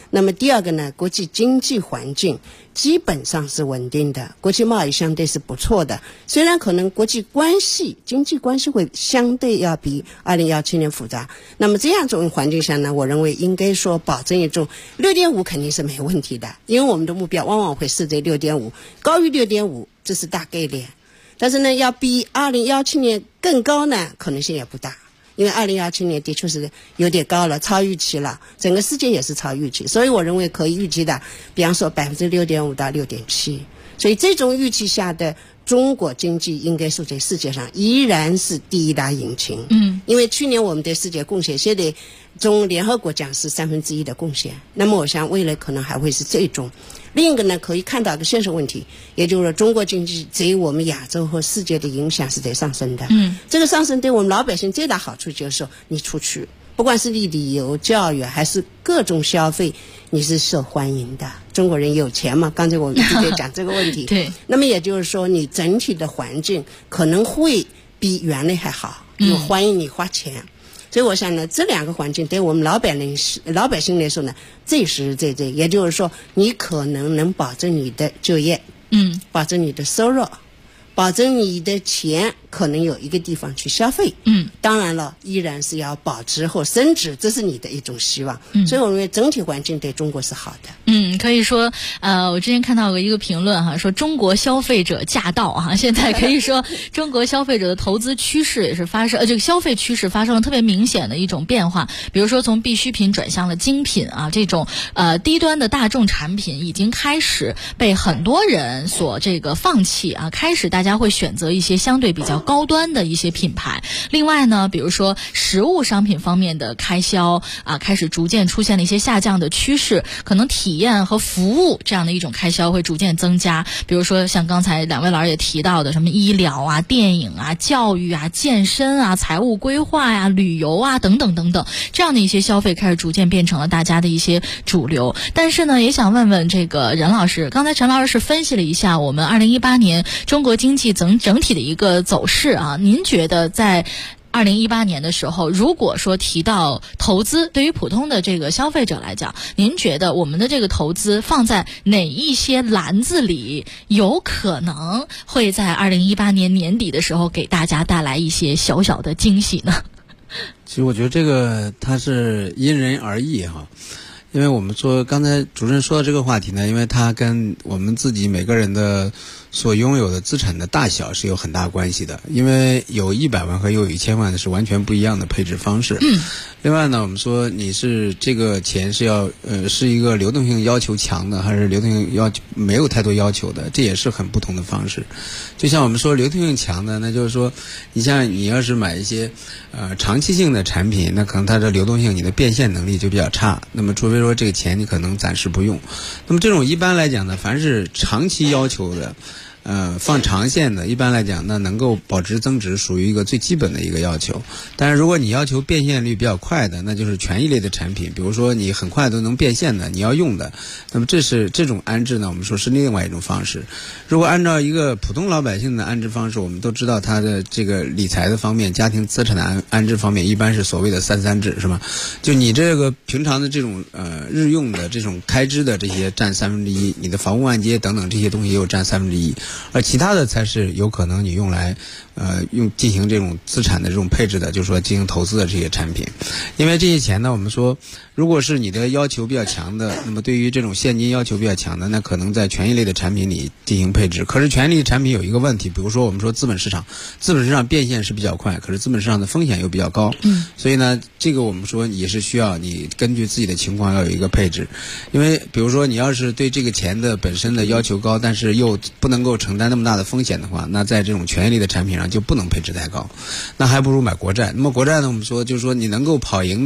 那么第二个呢，国际经济环境基本上是稳定的，国际贸易相对是不错的，虽然可能国际关系经济关系会相对要比2017年复杂，那么这样一种环境下呢，我认为应该说保证一种 6.5 肯定是没问题的，因为我们的目标往往会设在 6.5， 高于 6.5 这是大概率，但是呢要比2017年更高呢可能性也不大，因为2017年的确是有点高了，超预期了，整个世界也是超预期，所以我认为可以预期的，比方说 6.5% 到 6.7%， 所以这种预期下的中国经济应该说在世界上依然是第一大引擎。因为去年我们对世界贡献，现在从联合国讲是1/3的贡献，那么我想未来可能还会是这种。另一个呢，可以看到一个现实问题，也就是说中国经济对我们亚洲和世界的影响是在上升的。这个上升对我们老百姓最大好处就是说，你出去不管是你旅游、教育还是各种消费，你是受欢迎的。中国人有钱嘛，刚才我们一直在讲这个问题。 对， 那么也就是说，你整体的环境可能会比原来还好，有欢迎你花钱。所以我想呢，这两个环境对我们老百姓来说呢，最实在，也就是说，你可能能保证你的就业，保证你的收入，保证你的钱可能有一个地方去消费，当然了，依然是要保值或升值，这是你的一种希望。所以我认为整体环境对中国是好的。 可以说，我之前看到过一个评论哈，说中国消费者驾到哈，现在可以说中国消费者的投资趋势也是这个消费趋势发生了特别明显的一种变化。比如说从必需品转向了精品啊，这种低端的大众产品已经开始被很多人所这个放弃啊，开始大家会选择一些相对比较高端的一些品牌。另外呢，比如说实物商品方面的开销啊，开始逐渐出现了一些下降的趋势，可能体验和服务这样的一种开销会逐渐增加。比如说像刚才两位老师也提到的什么医疗啊、电影啊、教育啊、健身啊、财务规划呀、旅游啊等等等等，这样的一些消费开始逐渐变成了大家的一些主流。但是呢，也想问问这个任老师，刚才陈老师是分析了一下我们2018年中国经济整体的一个走势啊，您觉得在2018年的时候，如果说提到投资，对于普通的这个消费者来讲，您觉得我们的这个投资放在哪一些篮子里，有可能会在2018年年底的时候给大家带来一些小小的惊喜呢？ 其实我觉得这个它是因人而异哈。因为我们说刚才主任说的这个话题呢，因为它跟我们自己每个人的所拥有的资产的大小是有很大关系的，因为有100万和有1000万的是完全不一样的配置方式。另外呢，我们说你是这个钱是要是一个流动性要求强的，还是流动性要求没有太多要求的，这也是很不同的方式。就像我们说流动性强的，那就是说你像你要是买一些长期性的产品，那可能它的流动性你的变现能力就比较差，那么除非说这个钱你可能暂时不用。那么这种一般来讲呢，凡是长期要求的放长线的，一般来讲那能够保值增值属于一个最基本的一个要求。但是如果你要求变现率比较快的，那就是权益类的产品，比如说你很快都能变现的，你要用的，那么这种安置呢，我们说是另外一种方式。如果按照一个普通老百姓的安置方式，我们都知道他的这个理财的方面、家庭资产的安置方面，一般是所谓的33制，是吧？就你这个平常的这种日用的这种开支的这些占1/3，你的房屋按揭等等这些东西也有占1/3，而其他的才是有可能你用来进行这种资产的这种配置的，就是说进行投资的这些产品。因为这些钱呢，我们说如果是你的要求比较强的，那么对于这种现金要求比较强的，那可能在权益类的产品里进行配置。可是权益类产品有一个问题，比如说我们说资本市场变现是比较快，可是资本市场的风险又比较高，所以呢这个我们说也是需要你根据自己的情况要有一个配置。因为比如说你要是对这个钱的本身的要求高，但是又不能够承担那么大的风险的话，那在这种权益类的产品上就不能配置太高，那还不如买国债。那么国债呢，我们说就是说你能够跑赢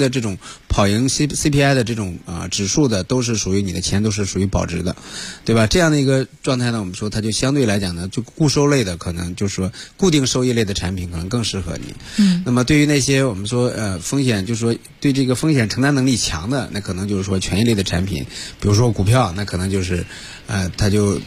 CPI 的这种指数的，都是属于你的钱都是属于保值的，对吧？这样的一个状态呢，我们说它就相对来讲呢，就固收类的可能就是说固定收益类的产品可能更适合你。那么对于那些我们说风险，就是说对这个风险承担能力强的，那可能就是说权益类的产品，比如说股票，那可能就是它就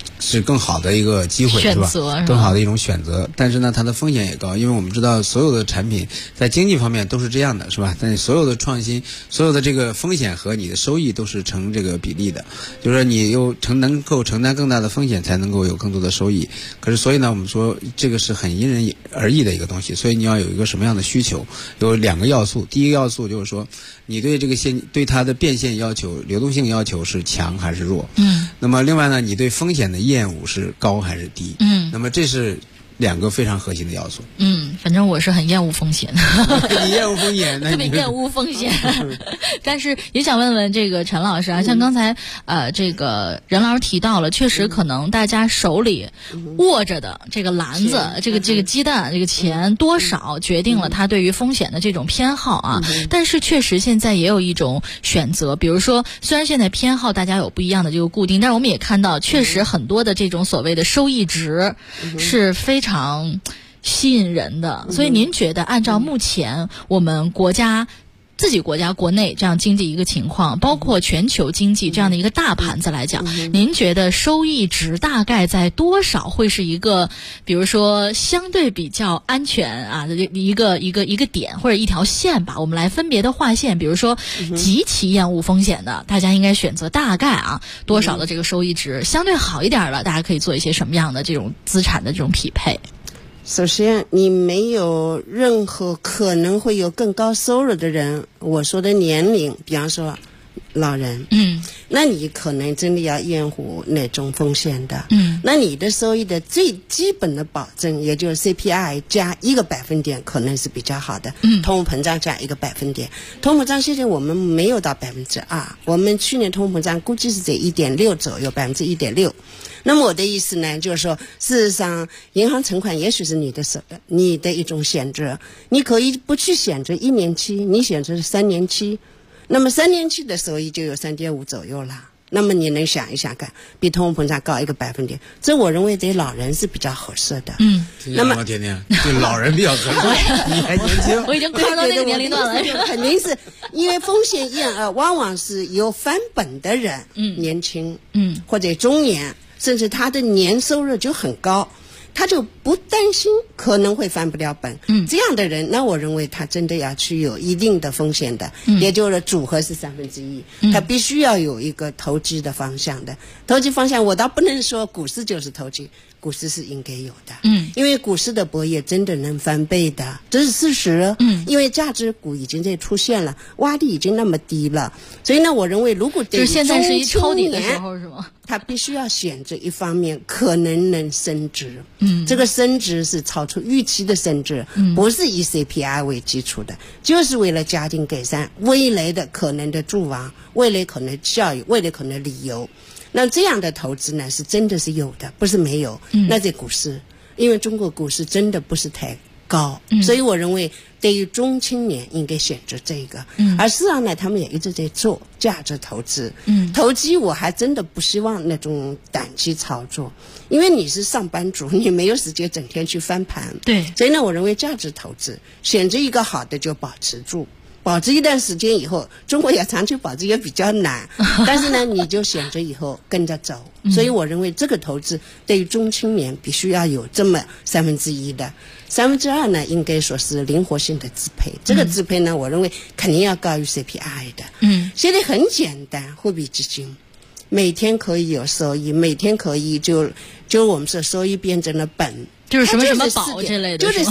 是更好的一个机会，是吧？更好的一种选择。但是呢，它的风险也高，因为我们知道所有的产品在经济方面都是这样的，是吧？但所有的创新，所有的这个风险和你的收益都是成这个比例的，就是说你能够承担更大的风险，才能够有更多的收益。可是所以呢，我们说这个是很因人而异的一个东西，所以你要有一个什么样的需求，有2个要素。第一个要素就是说，你对这个对它的变现要求、流动性要求是强还是弱？那么另外呢，你对风险的厌恶是高还是低？那么这是2个非常核心的要素。 反正我是很厌恶风险的。 你厌恶风险， 特别厌恶风险。但是也想问问这个陈老师啊，像刚才这个任老师提到了，确实可能大家手里握着的这个篮子、这个鸡蛋、这个钱多少决定了他对于风险的这种偏好啊。但是确实现在也有一种选择，比如说虽然现在偏好大家有不一样的这个固定，但是我们也看到确实很多的这种所谓的收益值是非常吸引人的。所以您觉得按照目前我们自己国家国内这样经济一个情况，包括全球经济这样的一个大盘子来讲，您觉得收益值大概在多少会是一个比如说相对比较安全啊的一个点或者一条线吧？我们来分别的划线，比如说极其厌恶风险的，大家应该选择大概多少的这个收益值，相对好一点的大家可以做一些什么样的这种资产的这种匹配？ 首先，你没有任何可能会有更高收入的人，我说的年龄，比方说老人，那你可能真的要厌恶那种风险的，那你的收益的最基本的保证，也就是 CPI 加1个百分点，可能是比较好的，通货膨胀加1个百分点，通货膨胀现在我们没有到2%，我们去年通货膨胀估计是在1.6左右，1.6%。那么我的意思呢，就是说，事实上，银行存款也许是你的一种选择，你可以不去选择1年期，你选择3年期，那么3年期的收益就有3.5左右了。那么你能想一想看，比通货膨胀高1个百分点，这我认为对老人是比较合适的。 那么甜甜对老人比较合适，你还年轻， 我已经跨到那个年龄段了。 肯定是因为风险厌恶往往是有翻本的人，年轻，或者中年。甚至他的年收入就很高，他就不担心可能会翻不了本。这样的人，那我认为他真的要去有一定的风险的，也就是组合是1/3，他必须要有一个投机的方向的。投机方向，我倒不能说股市就是投机，股市是应该有的。因为股市的博弈真的能翻倍的，这是事实。因为价值股已经在出现了，洼地已经那么低了，所以呢，我认为如果就是现在是一抄底的时候，是吗？ 他必须要选择一方面可能升值，这个升值是超出预期的升值，不是以 CPI 为基础的，就是为了家庭改善未来的可能的住房，未来可能教育，未来可能旅游。那这样的投资呢，是真的是有的，不是没有。那在股市，因为中国股市真的不是太高，所以我认为对于中青年应该选择这个。而事实上呢，他们也一直在做价值投资。投机我还真的不希望那种短期操作，因为你是上班族，你没有时间整天去翻盘。 对， 所以呢，我认为价值投资选择一个好的就保持住。保持一段时间以后，中国要长期保持也比较难，但是呢，你就选择以后跟着走。所以我认为这个投资对于中青年必须要有这么1/3的，2/3呢，应该说是灵活性的支配。这个支配呢，我认为肯定要高于 CPI 的。现在很简单，货币基金每天可以有收益，每天可以就我们说收益变成了本。 就是什么什么宝之类的， 就是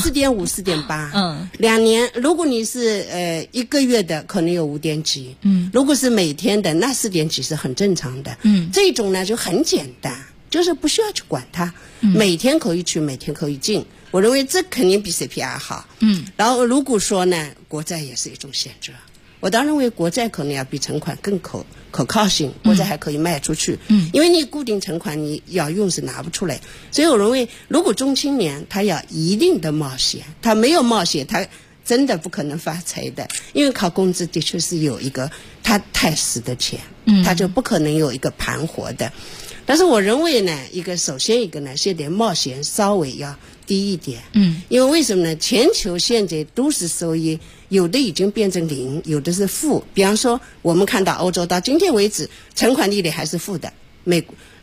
4.5、4.8。2年，如果你是1个月的，可能有5点几。如果是每天的，那4点几是很正常的。这种呢就很简单，就是不需要去管它，每天可以去，每天可以进。我认为这肯定比 CPI 好。然后如果说呢，国债也是一种选择。我当然认为国债可能要比存款更可靠性，国债还可以卖出去。因为你固定存款你要用是拿不出来，所以我认为如果中青年他要一定的冒险，他没有冒险他真的不可能发财的，因为靠工资的确是有一个他太死的钱，他就不可能有一个盘活的。但是我认为呢，首先一个呢，现在冒险稍微要低一点。因为为什么呢？全球现在都是收益，有的已经变成0，有的是负。比方说，我们看到欧洲到今天为止，存款利率还是负的。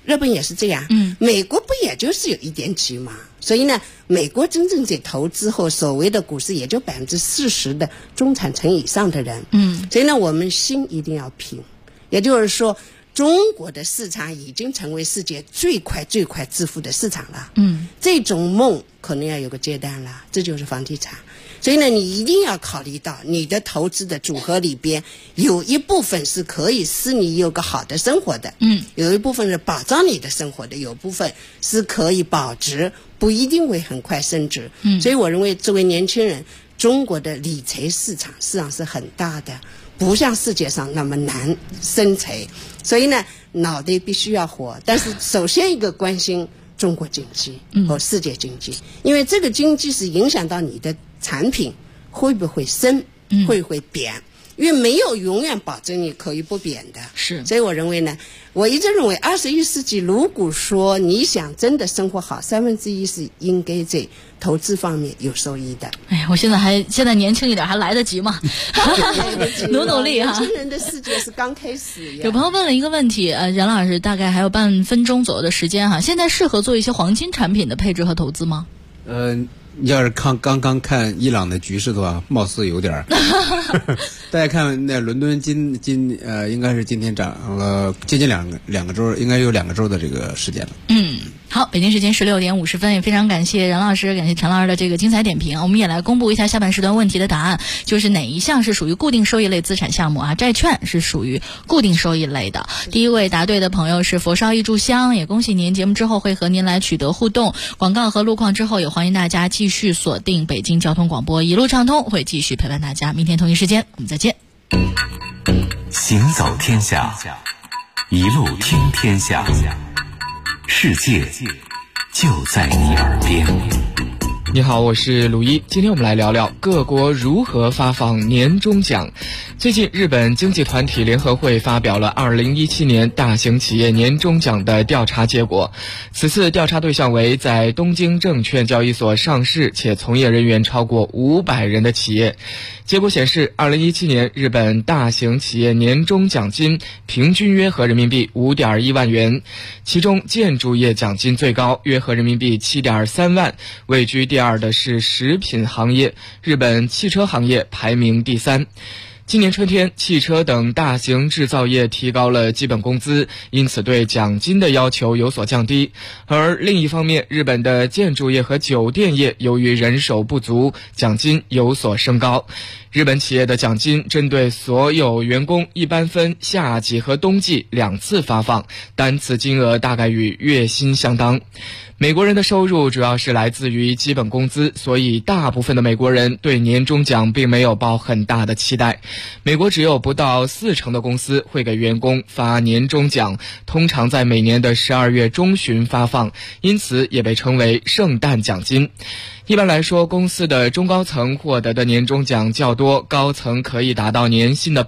日本也是这样，美国不也就是有一点几嘛？所以呢，美国真正在投资后，所谓的股市也就40%的中产层以上的人，所以呢，我们心一定要平，也就是说，中国的市场已经成为世界最快致富的市场了，这种梦可能要有个阶段了，这就是房地产。所以呢，你一定要考虑到你的投资的组合里边有一部分是可以使你有个好的生活的，有一部分是保障你的生活的，有部分是可以保值，不一定会很快升值。所以我认为作为年轻人，中国的理财市场实际上是很大的，不像世界上那么难生财。所以呢，脑袋必须要活，但是首先一个关心中国经济和世界经济，因为这个经济是影响到你的产品会不会升，会不会贬，因为没有永远保证你可以不贬的。 是， 所以我认为呢，我一直认为21世纪如果说你想真的生活好，1/3是应该在投资方面有收益的。 哎呀，我现在年轻一点，还来得及吗？努力哈。 年轻人的世界是刚开始。 有朋友问了一个问题，任老师大概还有半分钟左右的时间哈，现在适合做一些黄金产品的配置和投资吗？ 要是刚刚看伊朗的局势的话，貌似有点儿。大家看那伦敦应该是今天涨了接近两个周，应该有2个周的这个时间了。 好，北京时间16点50分，也非常感谢任老师，感谢陈老师的这个精彩点评。我们也来公布一下下半时段问题的答案，就是哪一项是属于固定收益类资产项目啊？债券是属于固定收益类的。第一位答对的朋友是佛烧一炷香，也恭喜您，节目之后会和您来取得互动。广告和路况之后，也欢迎大家继续锁定北京交通广播，一路畅通会继续陪伴大家。明天同一时间我们再见。 行走天下，一路听天下，世界就在你耳边。 你好，我是鲁一。今天我们来聊聊各国如何发放年终奖。最近，日本经济团体联合会发表了2017年大型企业年终奖的调查结果。此次调查对象为在东京证券交易所上市且从业人员超过500人的企业。结果显示，2017年日本大型企业年终奖金平均约合人民币5.1万元，其中建筑业奖金最高，约合人民币7.3万，位居第二的是食品行业，日本汽车行业排名第3。今年春天，汽车等大型制造业提高了基本工资，因此对奖金的要求有所降低。而另一方面，日本的建筑业和酒店业由于人手不足，奖金有所升高。日本企业的奖金针对所有员工一般分夏季和冬季2次发放，单次金额大概与月薪相当。美国人的收入主要是来自于基本工资，所以大部分的美国人对年终奖并没有抱很大的期待。美国只有不到40%的公司会给员工发年终奖，通常在每年的12月中旬发放，因此也被称为圣诞奖金。一般来说，公司的中高层获得的年终奖较多，高层可以达到年薪的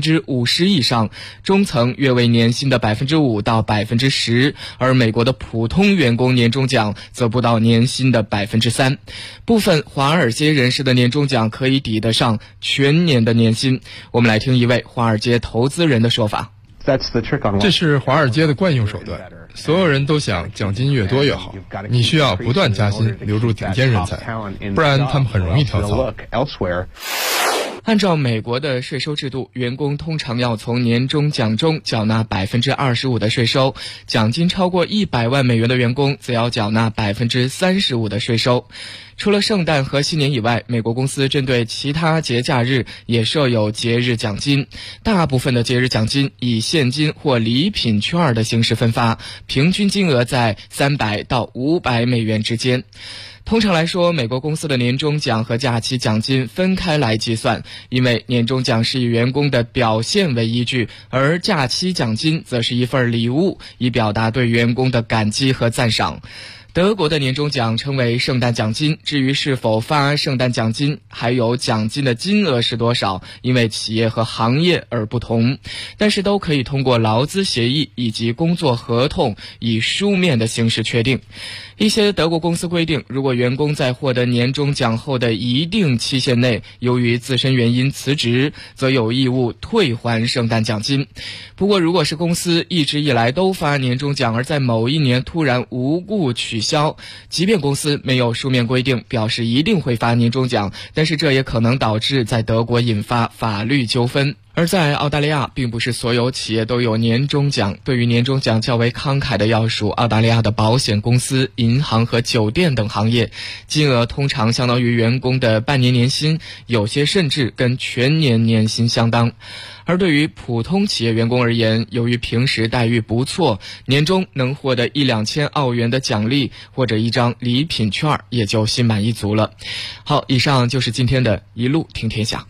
50%以上，中层约为年薪的5%到10%，而美国的普通员工年终奖则不到年薪的3%。部分华尔街人士的年终奖可以抵得上全年的年薪。我们来听一位华尔街投资人的说法。 这是华尔街的惯用手段，所有人都想奖金越多越好，你需要不断加薪，留住顶尖人才，不然他们很容易跳槽。 按照美国的税收制度，员工通常要从年终奖中缴纳25%的税收，奖金超过100万美元的员工则要缴纳35%的税收。除了圣诞和新年以外，美国公司针对其他节假日也设有节日奖金，大部分的节日奖金以现金或礼品券的形式分发，平均金额在300到500美元之间。通常来说，美国公司的年终奖和假期奖金分开来计算，因为年终奖是以员工的表现为依据，而假期奖金则是一份礼物，以表达对员工的感激和赞赏。 德国的年终奖称为圣诞奖金，至于是否发圣诞奖金，还有奖金的金额是多少，因为企业和行业而不同，但是都可以通过劳资协议以及工作合同以书面的形式确定。一些德国公司规定，如果员工在获得年终奖后的一定期限内，由于自身原因辞职，则有义务退还圣诞奖金。不过，如果是公司一直以来都发年终奖，而在某一年突然无故取消，即便公司没有书面规定表示一定会发年终奖，但是这也可能导致在德国引发法律纠纷。而在澳大利亚，并不是所有企业都有年终奖，对于年终奖较为慷慨的要数澳大利亚的保险公司、银行和酒店等行业，金额通常相当于员工的半年年薪，有些甚至跟全年年薪相当。而对于普通企业员工而言，由于平时待遇不错，年终能获得1-2千澳元的奖励或者一张礼品券，也就心满意足了。好，以上就是今天的一路听天下。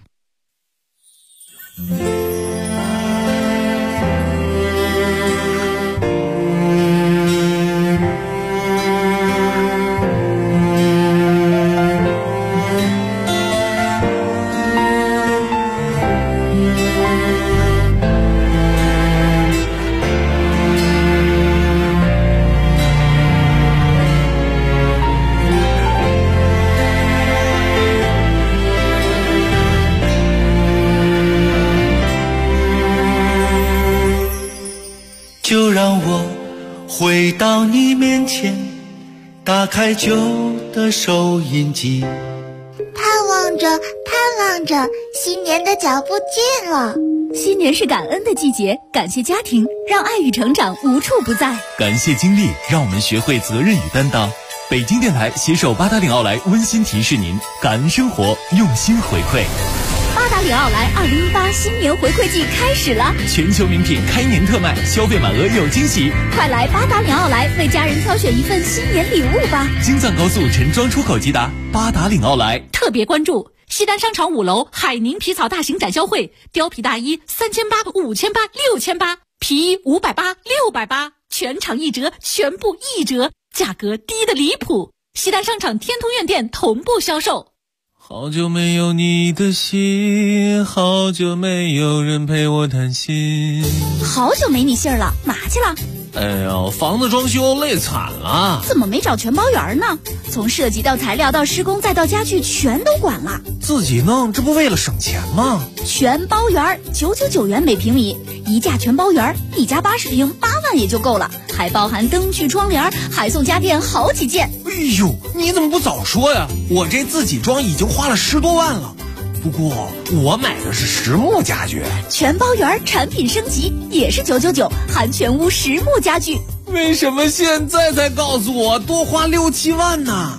就让我回到你面前，打开旧的收音机， 盼望着新年的脚步近了。 新年是感恩的季节，感谢家庭，让爱与成长无处不在； 感谢经历，让我们学会责任与担当。北京电台携手八达岭奥莱温馨提示您：感恩生活，用心回馈。 八达岭奥莱2018新年回馈季开始了， 全球名品开年特卖，消费满额有惊喜， 快来八达岭奥莱为家人挑选一份新年礼物吧！ 京藏高速陈庄出口即达，八达岭奥莱特别关注西单商场5楼海宁皮草大型展销会，貂皮大衣3800、5800、6800，皮衣580、680，全场一折，全部一折，价格低得离谱。西单商场天通苑店同步销售。 好久没有你的信，好久没有人陪我谈心。 好久没你信儿了，哪去了？ 哎呀，房子装修累惨了。 怎么没找全包圆呢？从设计到材料到施工再到家具全都管了。 自己弄，这不为了省钱吗？ 全包圆999元每平米，一价全包圆，一家80平8万也就够了，还包含灯具窗帘，还送家电好几件。 哎呦，你怎么不早说呀？我这自己装已经花了10多万了。不过我买的是实木家具， 全包圆产品升级也是999，含全屋实木家具。 为什么现在才告诉我多花6、7万呢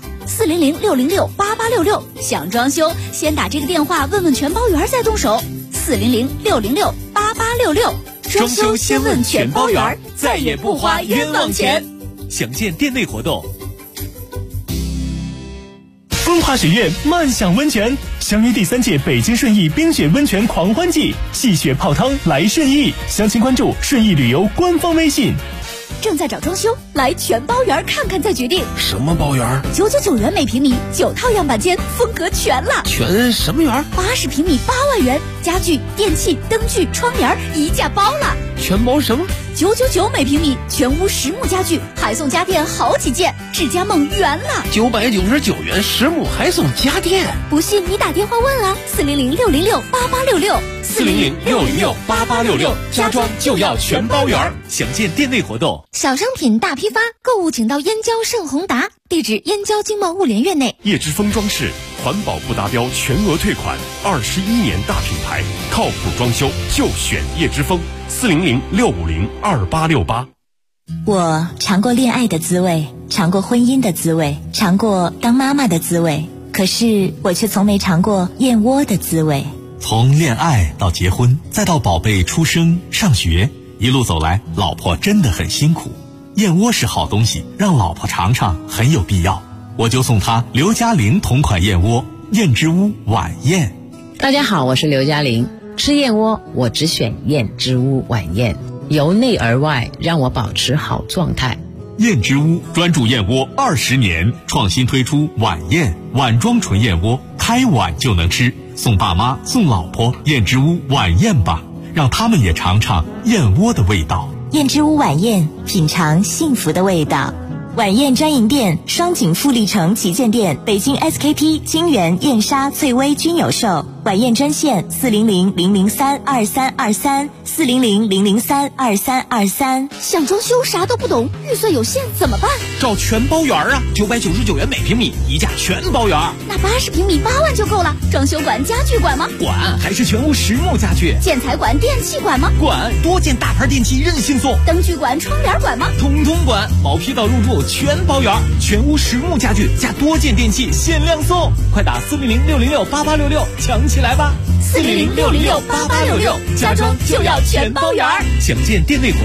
？400-606-8866，想装修先打这个电话问问全包圆再动手。400-606-8866， 装修先问全包圆，再也不花冤枉钱。详见店内活动。风华学院漫享温泉，相约第3届北京顺义冰雪温泉狂欢季，戏雪泡汤来顺义。详情关注顺义旅游官方微信。 正在找装修，来全包圆看看再决定。 什么包圆 ？999元每平米，9套样板间，风格全了。 全什么圆 ？80平米8万元，家具、电器、灯具、窗帘一价包了。 全包什么 ？999每平米，全屋实木家具，还送家电好几件，智家梦圆了。 999元实木还送家电， 不信你打电话问啊，400-606-8866。 400-606-8866，家装就要全包圆。详见店内活动。 小商品大批发，购物请到燕郊盛宏达，地址燕郊经贸物联院内。 叶之峰装饰，环保不达标全额退款，21年大品牌，靠谱装修就选叶之峰。400-650-2868。 我尝过恋爱的滋味，尝过婚姻的滋味，尝过当妈妈的滋味，可是我却从没尝过燕窝的滋味。 从恋爱到结婚，再到宝贝出生上学，一路走来，老婆真的很辛苦。燕窝是好东西，让老婆尝尝很有必要。我就送她刘嘉玲同款燕窝，燕之屋晚宴。 大家好，我是刘嘉玲。吃燕窝，我只选燕之屋晚宴，由内而外让我保持好状态。 燕之屋专注燕窝20年，创新推出晚燕碗装纯燕窝，开碗就能吃，送爸妈送老婆燕之屋晚宴吧，让他们也尝尝燕窝的味道。 燕之屋晚宴，品尝幸福的味道。晚宴专营店：双井富力城旗舰店、北京 SKP、金源、燕莎、翠微均有售。晚宴专线400-003-2323，400-003-2323。 想装修啥都不懂，预算有限怎么办？ 找全包园啊，999元每平米，一价全包园。 那80平米8万就够了。装修管、家具管吗？ 管，还是全屋实木家具。 建材管、电器管吗？ 管，多件大牌电器任性送。 灯具管、窗帘管吗？ 统统管，毛坯到入住全包园，全屋实木家具加多件电器限量送，快打400-606-8866抢起来吧！ 400-606-8866，家装就要全包圆。 详见店内活动。